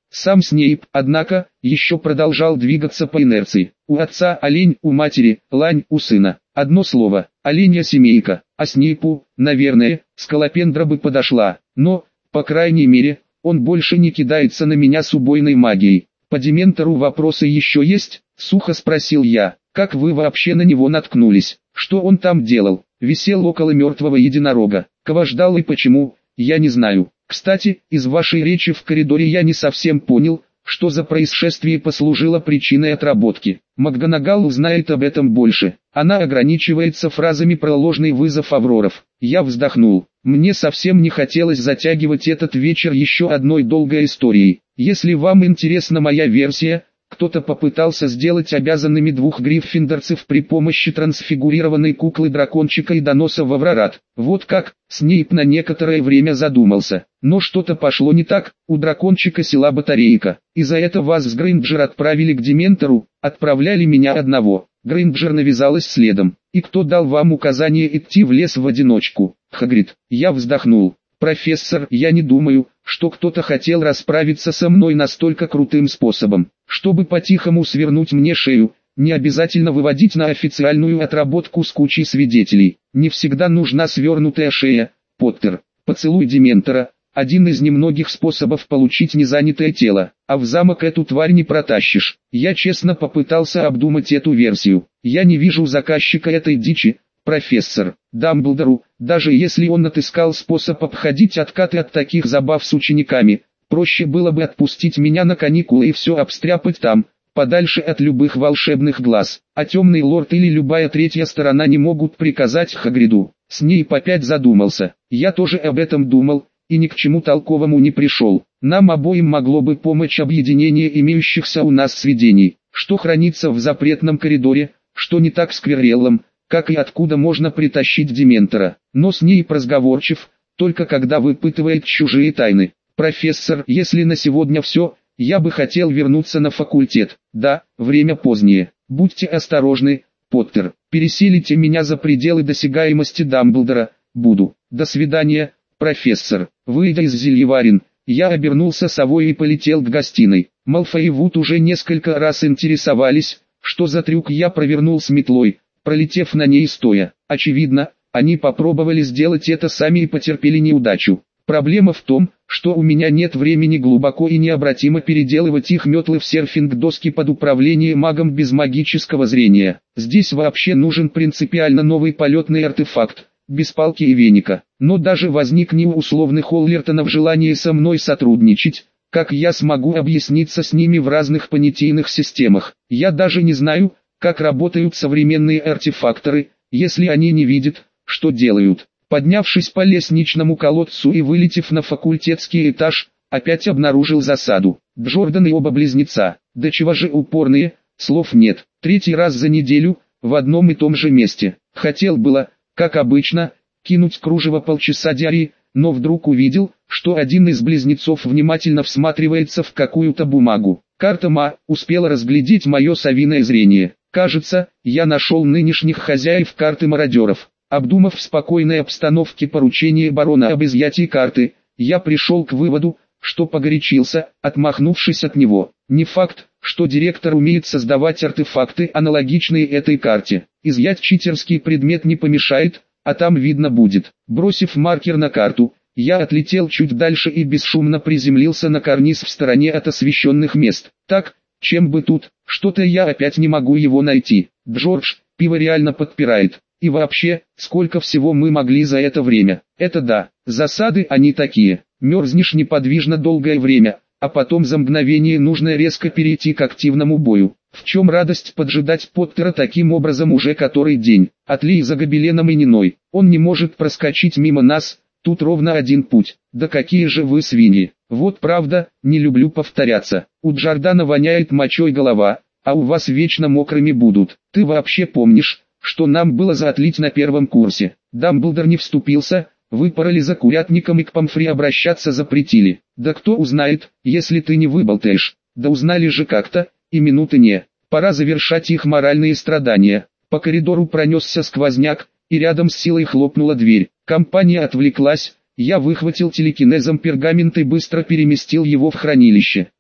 Сам Снейп, однако, еще продолжал двигаться по инерции. У отца олень, у матери лань, у сына. Одно слово, оленья семейка, а Снейпу, наверное, скалопендра бы подошла, но, по крайней мере, он больше не кидается на меня с убойной магией. По Дементору вопросы еще есть? Сухо спросил я. Как вы вообще на него наткнулись? Что он там делал? Висел около мертвого единорога. Кого ждал и почему? Я не знаю. Кстати, из вашей речи в коридоре я не совсем понял, что за происшествие послужило причиной отработки. МакГонагал узнает об этом больше. Она ограничивается фразами про ложный вызов Авроров. Я вздохнул. Мне совсем не хотелось затягивать этот вечер еще одной долгой историей. Если вам интересна моя версия, кто-то попытался сделать обязанными двух гриффиндорцев при помощи трансфигурированной куклы-дракончика и доноса в Аврорат. Вот как, Снейп на некоторое время задумался. Но что-то пошло не так, у дракончика села батарейка. И за это вас с Грейнджер отправили к Дементору, отправляли меня одного. Грейнджер навязалась следом. И кто дал вам указание идти в лес в одиночку? Хагрид. Я вздохнул. Профессор, я не думаю, что кто-то хотел расправиться со мной настолько крутым способом. Чтобы по-тихому свернуть мне шею, не обязательно выводить на официальную отработку с кучей свидетелей. Не всегда нужна свернутая шея, Поттер. Поцелуй Дементора – один из немногих способов получить незанятое тело, а в замок эту тварь не протащишь. Я честно попытался обдумать эту версию. Я не вижу заказчика этой дичи, профессор. Дамблдору, даже если он отыскал способ обходить откаты от таких забав с учениками, проще было бы отпустить меня на каникулы и все обстряпать там, подальше от любых волшебных глаз. А темный лорд или любая третья сторона не могут приказать Хагриду. Снейп опять задумался. Я тоже об этом думал, и ни к чему толковому не пришел. Нам обоим могло бы помочь объединение имеющихся у нас сведений, что хранится в запретном коридоре, что не так с Квирреллом, как и откуда можно притащить Дементора. Но Снейп разговорчив, только когда выпытывает чужие тайны. Профессор, если на сегодня все, я бы хотел вернуться на факультет. Да, время позднее. Будьте осторожны, Поттер. Переселите меня за пределы досягаемости Дамблдора. Буду. До свидания, профессор. Выйдя из зельеварен, я обернулся совой и полетел к гостиной. Малфой и Вуд уже несколько раз интересовались, что за трюк я провернул с метлой, пролетев на ней стоя. Очевидно, они попробовали сделать это сами и потерпели неудачу. Проблема в том, что у меня нет времени глубоко и необратимо переделывать их метлы в серфинг-доски под управлением магом без магического зрения. Здесь вообще нужен принципиально новый полетный артефакт, без палки и веника. Но даже возникни у условных Оллертонов желание со мной сотрудничать, как я смогу объясниться с ними в разных понятийных системах. Я даже не знаю, как работают современные артефакторы, если они не видят, что делают. Поднявшись по лестничному колодцу и вылетев на факультетский этаж, опять обнаружил засаду. Джордан и оба близнеца, да чего же упорные, слов нет. Третий раз за неделю, в одном и том же месте. Хотел было, как обычно, кинуть кружево полчаса диари, но вдруг увидел, что один из близнецов внимательно всматривается в какую-то бумагу. Карта Ма успела разглядеть мое совиное зрение. Кажется, я нашел нынешних хозяев карты мародеров. Обдумав в спокойной обстановке поручение барона об изъятии карты, я пришел к выводу, что погорячился, отмахнувшись от него. Не факт, что директор умеет создавать артефакты, аналогичные этой карте. Изъять читерский предмет не помешает, а там видно будет. Бросив маркер на карту, я отлетел чуть дальше и бесшумно приземлился на карниз в стороне от освещенных мест. Так, чем бы тут, что-то я опять не могу его найти. Джордж, пиво реально подпирает. И вообще, сколько всего мы могли за это время. Это да, засады они такие. Мерзнешь неподвижно долгое время, а потом за мгновение нужно резко перейти к активному бою. В чем радость поджидать Поттера таким образом уже который день? Отлей за гобеленом и Ниной. Он не может проскочить мимо нас, тут ровно один путь. Да какие же вы свиньи. Вот правда, не люблю повторяться. У Джордана воняет мочой голова, а у вас вечно мокрыми будут. Ты вообще помнишь, что нам было заотлить на первом курсе? Дамблдор не вступился, выпороли за курятником и к Помфри обращаться запретили. Да кто узнает, если ты не выболтаешь? Да узнали же как-то, и минуты не. Пора завершать их моральные страдания. По коридору пронесся сквозняк, и рядом с силой хлопнула дверь. Компания отвлеклась, я выхватил телекинезом пергамент и быстро переместил его в хранилище.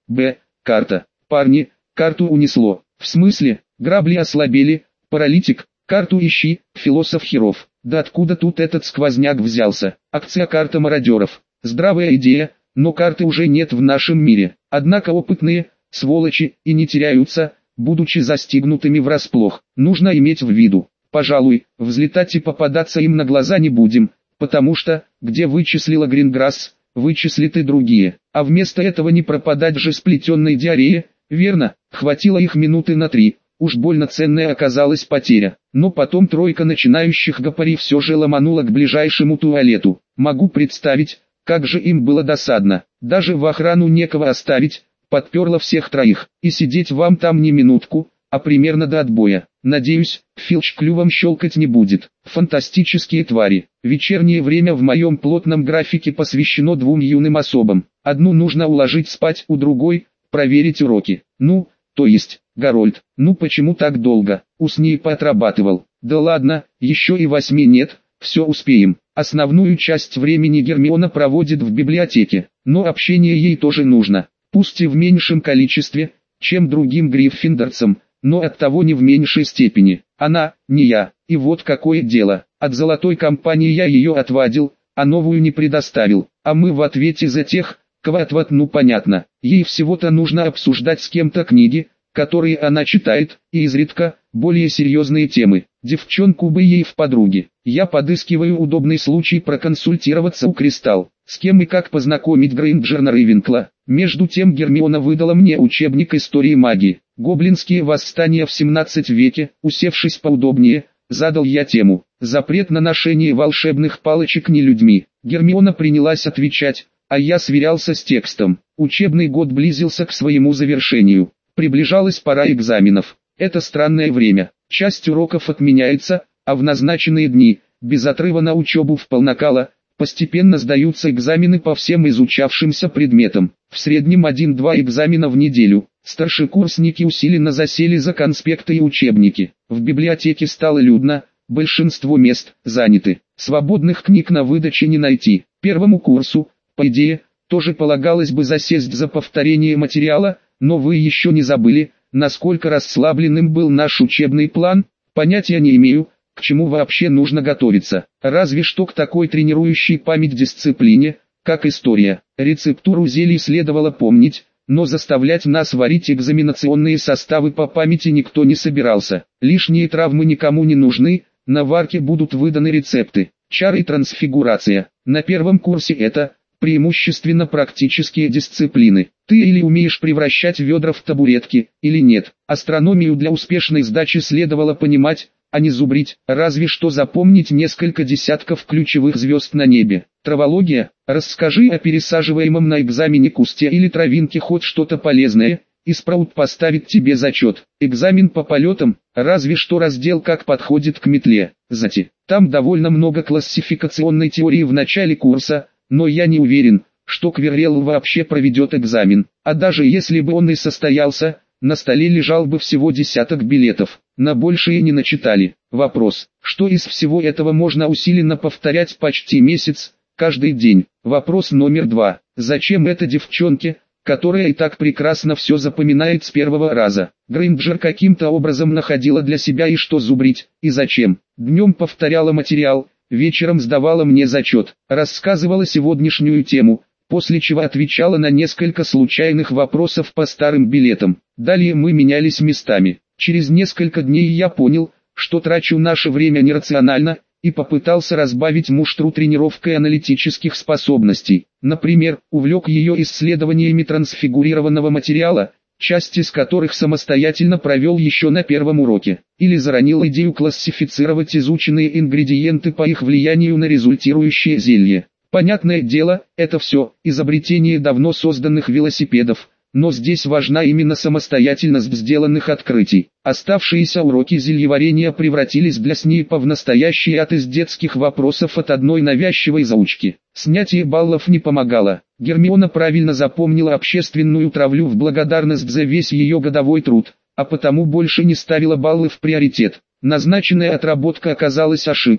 Б. Карта. Парни, карту унесло. В смысле, грабли ослабели, паралитик, карту ищи, философ херов. Да откуда тут этот сквозняк взялся? Акция карта мародеров. Здравая идея, но карты уже нет в нашем мире. Однако опытные, сволочи, и не теряются, будучи застигнутыми врасплох. Нужно иметь в виду. Пожалуй, взлетать и попадаться им на глаза не будем, потому что, где вычислила Гринграсс, вычислит и другие. А вместо этого не пропадать же сплетенной диарее, верно, хватило их минуты на три. Уж больно ценная оказалась потеря. Но потом тройка начинающих гопарей все же ломанула к ближайшему туалету. Могу представить, как же им было досадно. Даже в охрану некого оставить, подперла всех троих. И сидеть вам там не минутку, а примерно до отбоя. Надеюсь, Филч клювом щелкать не будет. Фантастические твари. Вечернее время в моем плотном графике посвящено двум юным особам. Одну нужно уложить спать, у другой – проверить уроки. Ну, то есть, Гарольд, ну почему так долго? Усни и поотрабатывал. Да ладно, еще и восьми нет, все успеем. Основную часть времени Гермиона проводит в библиотеке, но общение ей тоже нужно. Пусть и в меньшем количестве, чем другим гриффиндорцам, но оттого не в меньшей степени. Она, не я, и вот какое дело. От золотой компании я ее отвадил, а новую не предоставил. А мы в ответе за тех, кого отвод, ну понятно. Ей всего-то нужно обсуждать с кем-то книги, которые она читает, и изредка, более серьезные темы. Девчонку бы ей в подруги. Я подыскиваю удобный случай проконсультироваться у Кристалл. С кем и как познакомить Грейнджера Рейвенкла. Между тем Гермиона выдала мне учебник истории магии. Гоблинские восстания в семнадцатом веке, усевшись поудобнее, задал я тему. Запрет на ношение волшебных палочек не людьми. Гермиона принялась отвечать, а я сверялся с текстом. Учебный год близился к своему завершению. Приближалась пора экзаменов. Это странное время. Часть уроков отменяется, а в назначенные дни, без отрыва на учебу в полнакала, постепенно сдаются экзамены по всем изучавшимся предметам. В среднем один-два экзамена в неделю. Старшекурсники усиленно засели за конспекты и учебники. В библиотеке стало людно, большинство мест заняты. Свободных книг на выдаче не найти. Первому курсу, по идее, тоже полагалось бы засесть за повторение материала, но вы еще не забыли, насколько расслабленным был наш учебный план? Понятия не имею, к чему вообще нужно готовиться. Разве что к такой тренирующей память дисциплине, как история. Рецептуру зелий следовало помнить, но заставлять нас варить экзаменационные составы по памяти никто не собирался. Лишние травмы никому не нужны, на варке будут выданы рецепты. Чары и трансфигурация. На первом курсе это преимущественно практические дисциплины. Ты или умеешь превращать ведра в табуретки, или нет. Астрономию для успешной сдачи следовало понимать, а не зубрить, разве что запомнить несколько десятков ключевых звезд на небе. Травология, расскажи о пересаживаемом на экзамене кусте или травинке хоть что-то полезное, и Спраут поставит тебе зачет. Экзамен по полетам, разве что раздел «Как подходит к метле». Зати. Там довольно много классификационной теории в начале курса, но я не уверен, что Квиррелл вообще проведет экзамен. А даже если бы он и состоялся, на столе лежал бы всего десяток билетов, на большие не начитали. Вопрос, что из всего этого можно усиленно повторять почти месяц, каждый день? Вопрос номер два, зачем это девчонке, которая и так прекрасно все запоминает с первого раза? Грейнджер каким-то образом находила для себя и что зубрить, и зачем. Днем повторяла материал, вечером сдавала мне зачет, рассказывала сегодняшнюю тему, после чего отвечала на несколько случайных вопросов по старым билетам. Далее мы менялись местами. Через несколько дней я понял, что трачу наше время нерационально, и попытался разбавить муштру тренировкой аналитических способностей. Например, увлек ее исследованиями трансфигурированного материала, часть из которых самостоятельно провел еще на первом уроке. Или заронил идею классифицировать изученные ингредиенты по их влиянию на результирующее зелье. Понятное дело, это все изобретение давно созданных велосипедов, но здесь важна именно самостоятельность сделанных открытий. Оставшиеся уроки зельеварения превратились для Снейпа в настоящий ад из детских вопросов от одной навязчивой заучки. Снятие баллов не помогало. Гермиона правильно запомнила общественную травлю в благодарность за весь ее годовой труд, а потому больше не ставила баллы в приоритет. Назначенная отработка оказалась ошибкой,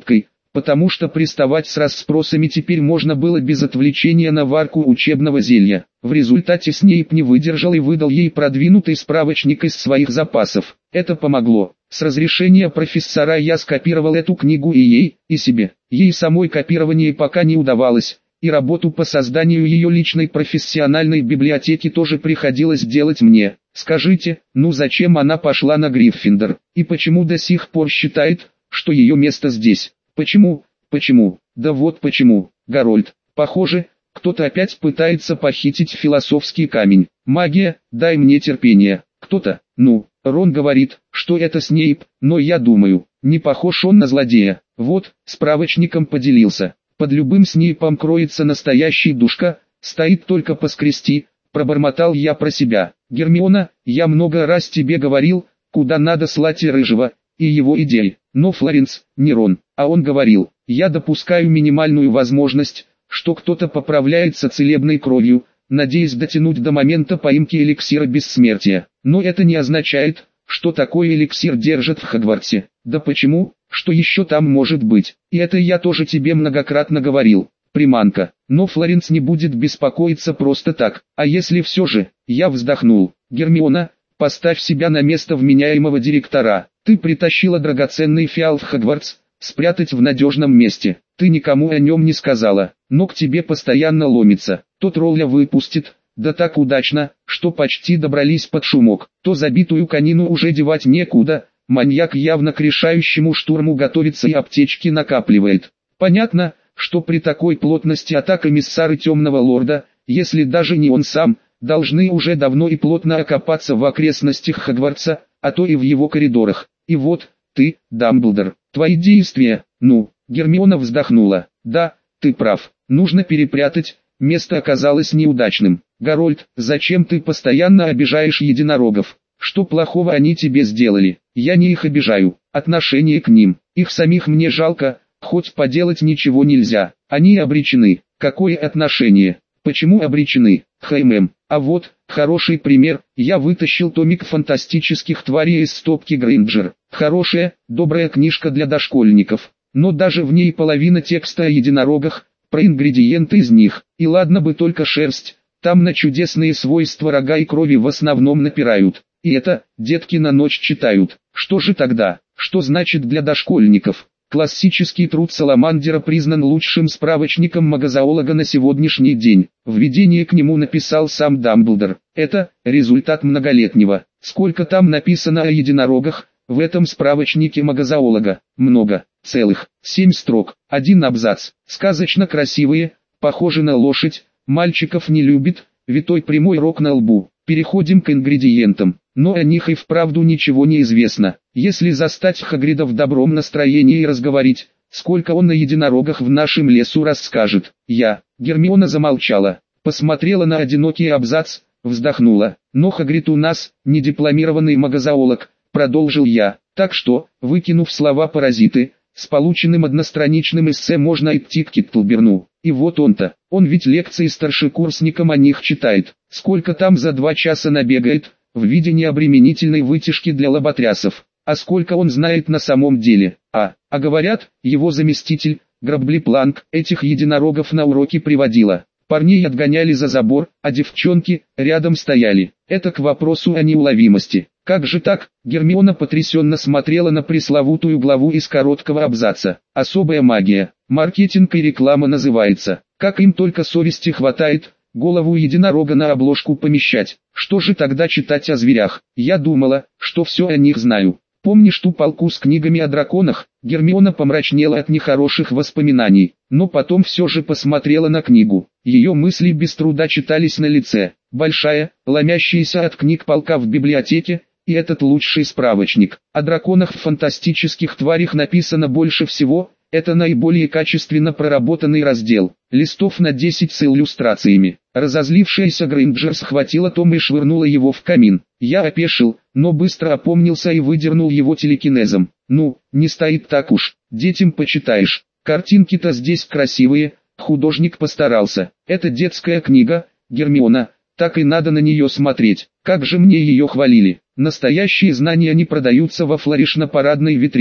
потому что приставать с расспросами теперь можно было без отвлечения на варку учебного зелья. В результате Снейп не выдержал и выдал ей продвинутый справочник из своих запасов. Это помогло. С разрешения профессора я скопировал эту книгу и ей, и себе. Ей самой копирование пока не удавалось, и работу по созданию ее личной профессиональной библиотеки тоже приходилось делать мне. Скажите, ну зачем она пошла на Гриффиндор, и почему до сих пор считает, что ее место здесь? Почему? Почему? Да вот почему, Гарольд. Похоже, кто-то опять пытается похитить философский камень. Магия, дай мне терпение. Кто-то, ну, Рон говорит, что это Снейп, но я думаю, не похож он на злодея. Вот, справочником поделился. Под любым Снейпом кроется настоящий душка, стоит только поскрести, пробормотал я про себя. Гермиона, я много раз тебе говорил, куда надо слать и Рыжего, и его идеи. Но Флоренс, не Рон, а он говорил, я допускаю минимальную возможность, что кто-то поправляется целебной кровью, надеясь дотянуть до момента поимки эликсира бессмертия. Но это не означает, что такой эликсир держат в Хогвартсе. Да почему? Что еще там может быть? И это я тоже тебе многократно говорил. Приманка. Но Флоренс не будет беспокоиться просто так. А если все же? Я вздохнул. Гермиона, поставь себя на место вменяемого директора. Ты притащила драгоценный фиал в Хогвартс, спрятать в надежном месте. Ты никому о нем не сказала, но к тебе постоянно ломится. То тролля выпустит, да так удачно, что почти добрались под шумок. То забитую конину уже девать некуда, маньяк явно к решающему штурму готовится и аптечки накапливает. Понятно, что при такой плотности атак эмиссары Темного Лорда, если даже не он сам, должны уже давно и плотно окопаться в окрестностях Хогвартса, а то и в его коридорах. И вот, ты, Дамблдор, твои действия, ну, Гермиона вздохнула. Да, ты прав, нужно перепрятать, место оказалось неудачным. Гарольд, зачем ты постоянно обижаешь единорогов? Что плохого они тебе сделали? Я не их обижаю, отношение к ним, их самих мне жалко, хоть поделать ничего нельзя, они обречены. Какое отношение? Почему обречены? Хэймэм. А вот, хороший пример, я вытащил томик фантастических тварей из стопки Грейнджер. Хорошая, добрая книжка для дошкольников, но даже в ней половина текста о единорогах, про ингредиенты из них, и ладно бы только шерсть, там на чудесные свойства рога и крови в основном напирают. И это, детки на ночь читают. Что же тогда, что значит для дошкольников? Классический труд Саламандера признан лучшим справочником магозоолога на сегодняшний день. Введение к нему написал сам Дамблдор. Это результат многолетнего. Сколько там написано о единорогах, в этом справочнике магозоолога? Много. Целых семь строк. Один абзац. Сказочно красивые, похожи на лошадь, мальчиков не любит, витой прямой рог на лбу. Переходим к ингредиентам. Но о них и вправду ничего не известно. Если застать Хагрида в добром настроении и разговорить, сколько он на единорогах в нашем лесу расскажет. Я, Гермиона замолчала, посмотрела на одинокий абзац, вздохнула. Но Хагрид у нас, не дипломированный магозоолог, продолжил я. Так что, выкинув слова паразиты, с полученным одностраничным эссе можно идти к Киттлберну. И вот он-то, он ведь лекции старшекурсникам о них читает. Сколько там за два часа набегает, в виде необременительной вытяжки для лоботрясов. А сколько он знает на самом деле? А, а говорят, его заместитель, Грабли Планк, этих единорогов на уроки приводила. Парней отгоняли за забор, а девчонки рядом стояли. Это к вопросу о неуловимости. Как же так? Гермиона потрясенно смотрела на пресловутую главу из короткого абзаца. Особая магия, маркетинг и реклама называется. Как им только совести хватает, голову единорога на обложку помещать. Что же тогда читать о зверях? Я думала, что все о них знаю. Помнишь ту полку с книгами о драконах? Гермиона помрачнела от нехороших воспоминаний, но потом все же посмотрела на книгу. Ее мысли без труда читались на лице. Большая, ломящаяся от книг полка в библиотеке, и этот лучший справочник. О драконах в фантастических тварях написано больше всего, это наиболее качественно проработанный раздел. Листов на десять с иллюстрациями. Разозлившаяся Грейнджер схватила том и швырнула его в камин. Я опешил, но быстро опомнился и выдернул его телекинезом. Ну, не стоит так уж, детям почитаешь. Картинки-то здесь красивые, художник постарался. Это детская книга, Гермиона, так и надо на нее смотреть. Как же мне ее хвалили. Настоящие знания не продаются во флориш на парадной витрине.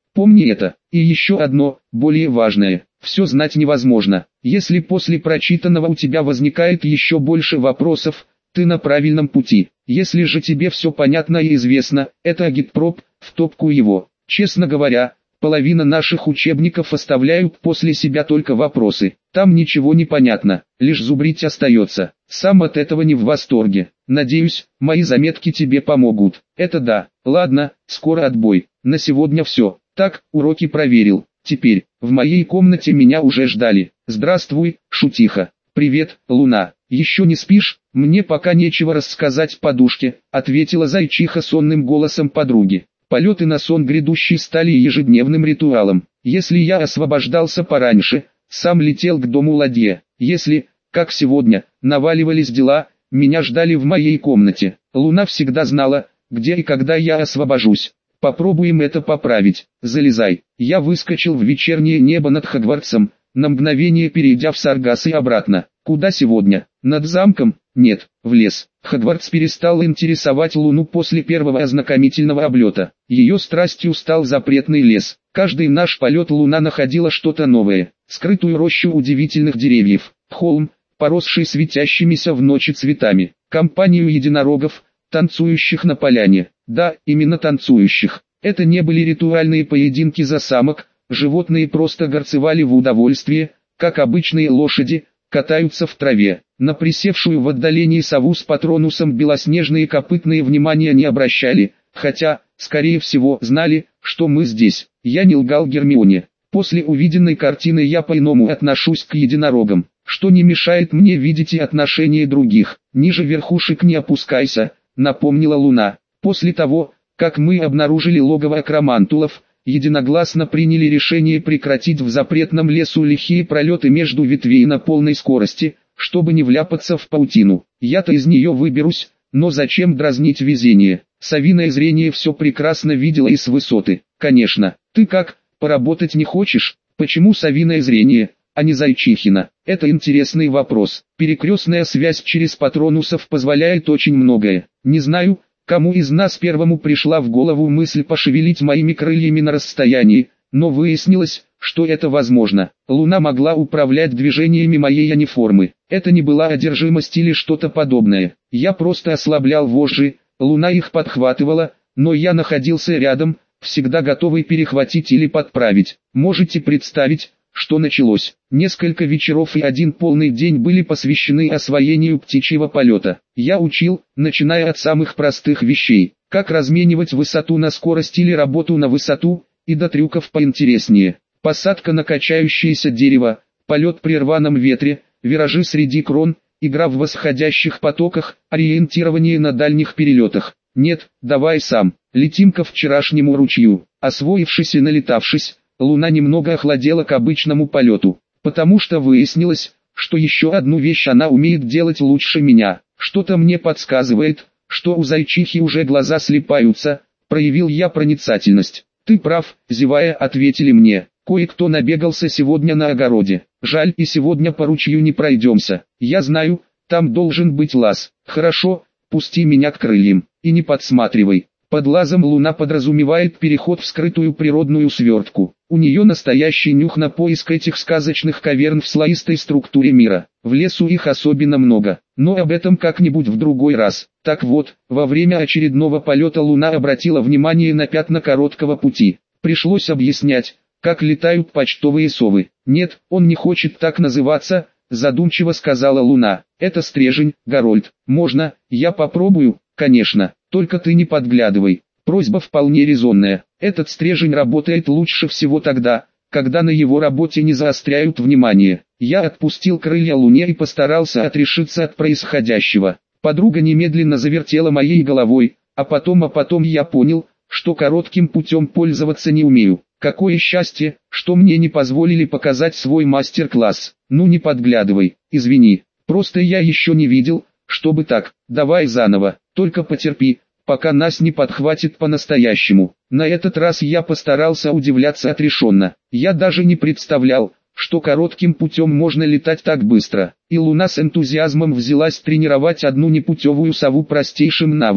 Помни это. И еще одно, более важное. Все знать невозможно. Если после прочитанного у тебя возникает еще больше вопросов, ты на правильном пути. Если же тебе все понятно и известно, это агитпроп, в топку его. Честно говоря, половина наших учебников оставляют после себя только вопросы. Там ничего не понятно, лишь зубрить остается. Сам от этого не в восторге. Надеюсь, мои заметки тебе помогут. Это да. Ладно, скоро отбой. На сегодня все. Так, уроки проверил. Теперь, в моей комнате меня уже ждали. Здравствуй, шутиха. Привет, Луна. Еще не спишь? Мне пока нечего рассказать подушке, ответила зайчиха сонным голосом подруги. Полеты на сон грядущий стали ежедневным ритуалом. Если я освобождался пораньше, сам летел к дому ладье. Если, как сегодня, наваливались дела, меня ждали в моей комнате. Луна всегда знала, где и когда я освобожусь. Попробуем это поправить. Залезай. Я выскочил в вечернее небо над Хогвартсом, на мгновение перейдя в Саргас и обратно. Куда сегодня? Над замком? Нет, в лес. Хогвартс перестал интересовать Луну после первого ознакомительного облета. Ее страстью стал запретный лес. Каждый наш полет Луна находила что-то новое. Скрытую рощу удивительных деревьев, холм, поросший светящимися в ночи цветами, компанию единорогов, танцующих на поляне. Да, именно танцующих. Это не были ритуальные поединки за самок, животные просто горцевали в удовольствие, как обычные лошади, катаются в траве. На присевшую в отдалении сову с патронусом белоснежные копытные внимания не обращали, хотя, скорее всего, знали, что мы здесь. Я не лгал Гермионе. После увиденной картины я по-иному отношусь к единорогам, что не мешает мне видеть и отношения других. Ниже верхушек не опускайся, напомнила Луна. После того, как мы обнаружили логово акромантулов, единогласно приняли решение прекратить в запретном лесу лихие пролеты между ветвей на полной скорости, чтобы не вляпаться в паутину. Я-то из нее выберусь, но зачем дразнить везение? Совиное зрение все прекрасно видело и с высоты. Конечно, ты как, поработать не хочешь? Почему совиное зрение, а не зайчихина? Это интересный вопрос. Перекрестная связь через патронусов позволяет очень многое. Не знаю, кому из нас первому пришла в голову мысль пошевелить моими крыльями на расстоянии, но выяснилось, что это возможно. Луна могла управлять движениями моей униформы. Это не была одержимость или что-то подобное. Я просто ослаблял вожжи, Луна их подхватывала, но я находился рядом, всегда готовый перехватить или подправить. Можете представить, что началось? Несколько вечеров и один полный день были посвящены освоению птичьего полета. Я учил, начиная от самых простых вещей, как разменивать высоту на скорость или работу на высоту, и до трюков поинтереснее. Посадка на качающееся дерево, полет при рваном ветре, виражи среди крон, игра в восходящих потоках, ориентирование на дальних перелетах. Нет, давай сам. Летим ко вчерашнему ручью. Освоившись и налетавшись, Луна немного охладела к обычному полету, потому что выяснилось, что еще одну вещь она умеет делать лучше меня. Что-то мне подсказывает, что у зайчихи уже глаза слипаются, проявил я проницательность. Ты прав, зевая, ответили мне. Кое-кто набегался сегодня на огороде. Жаль, и сегодня по ручью не пройдемся. Я знаю, там должен быть лаз. Хорошо, пусти меня к крыльям, и не подсматривай. Под лазом Луна подразумевает переход в скрытую природную свертку. У нее настоящий нюх на поиск этих сказочных каверн в слоистой структуре мира. В лесу их особенно много, но об этом как-нибудь в другой раз. Так вот, во время очередного полета Луна обратила внимание на пятна короткого пути. Пришлось объяснять, как летают почтовые совы. Нет, он не хочет так называться, задумчиво сказала Луна. Это стрежень, Гарольд. Можно, я попробую, конечно. Только ты не подглядывай. Просьба вполне резонная. Этот стрежень работает лучше всего тогда, когда на его работе не заостряют внимание. Я отпустил крылья Луне и постарался отрешиться от происходящего. Подруга немедленно завертела моей головой, а потом, а потом я понял, что коротким путем пользоваться не умею. Какое счастье, что мне не позволили показать свой мастер-класс. Ну не подглядывай, извини, просто я еще не видел, чтобы так. Давай заново, только потерпи, пока нас не подхватит по-настоящему. На этот раз я постарался удивляться отрешенно. Я даже не представлял, что коротким путем можно летать так быстро. И Луна с энтузиазмом взялась тренировать одну непутевую сову простейшим навыком.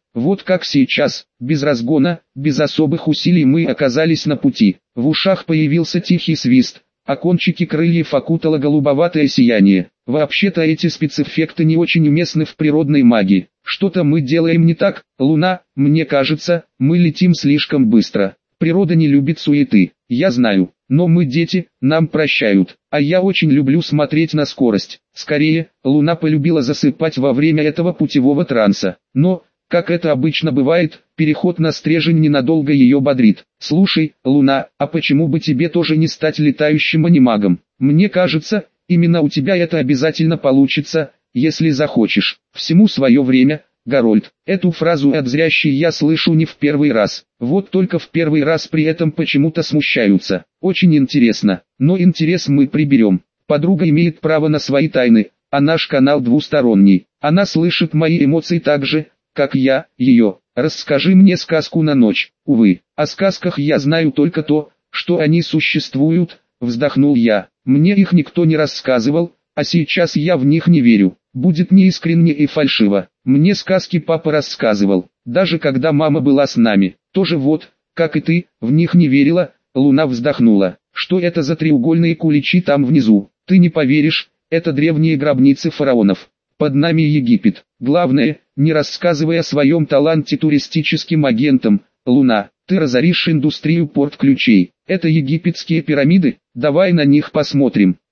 Вот как сейчас, без разгона, без особых усилий мы оказались на пути. В ушах появился тихий свист, а кончики крыльев окутало голубоватое сияние. Вообще-то эти спецэффекты не очень уместны в природной магии. Что-то мы делаем не так, Луна, мне кажется, мы летим слишком быстро. Природа не любит суеты, я знаю, но мы дети, нам прощают. А я очень люблю смотреть на скорость. Скорее, Луна полюбила засыпать во время этого путевого транса. Но, как это обычно бывает, переход на стрежень ненадолго ее бодрит. Слушай, Луна, а почему бы тебе тоже не стать летающим анимагом? Мне кажется, именно у тебя это обязательно получится, если захочешь. Всему свое время, Гарольд. Эту фразу от зрящей я слышу не в первый раз. Вот только в первый раз при этом почему-то смущаются. Очень интересно, но интерес мы приберем. Подруга имеет право на свои тайны, а наш канал двусторонний. Она слышит мои эмоции так же, как я, ее. Расскажи мне сказку на ночь. Увы, о сказках я знаю только то, что они существуют, вздохнул я. Мне их никто не рассказывал, а сейчас я в них не верю. Будет неискренне и фальшиво. Мне сказки папа рассказывал, даже когда мама была с нами. Тоже вот, как и ты, в них не верила. Луна вздохнула. Что это за треугольные куличи там внизу? Ты не поверишь, это древние гробницы фараонов. Под нами Египет. Главное, не рассказывай о своем таланте туристическим агентам. Луна, ты разоришь индустрию порт-ключей. Это египетские пирамиды? Давай на них посмотрим.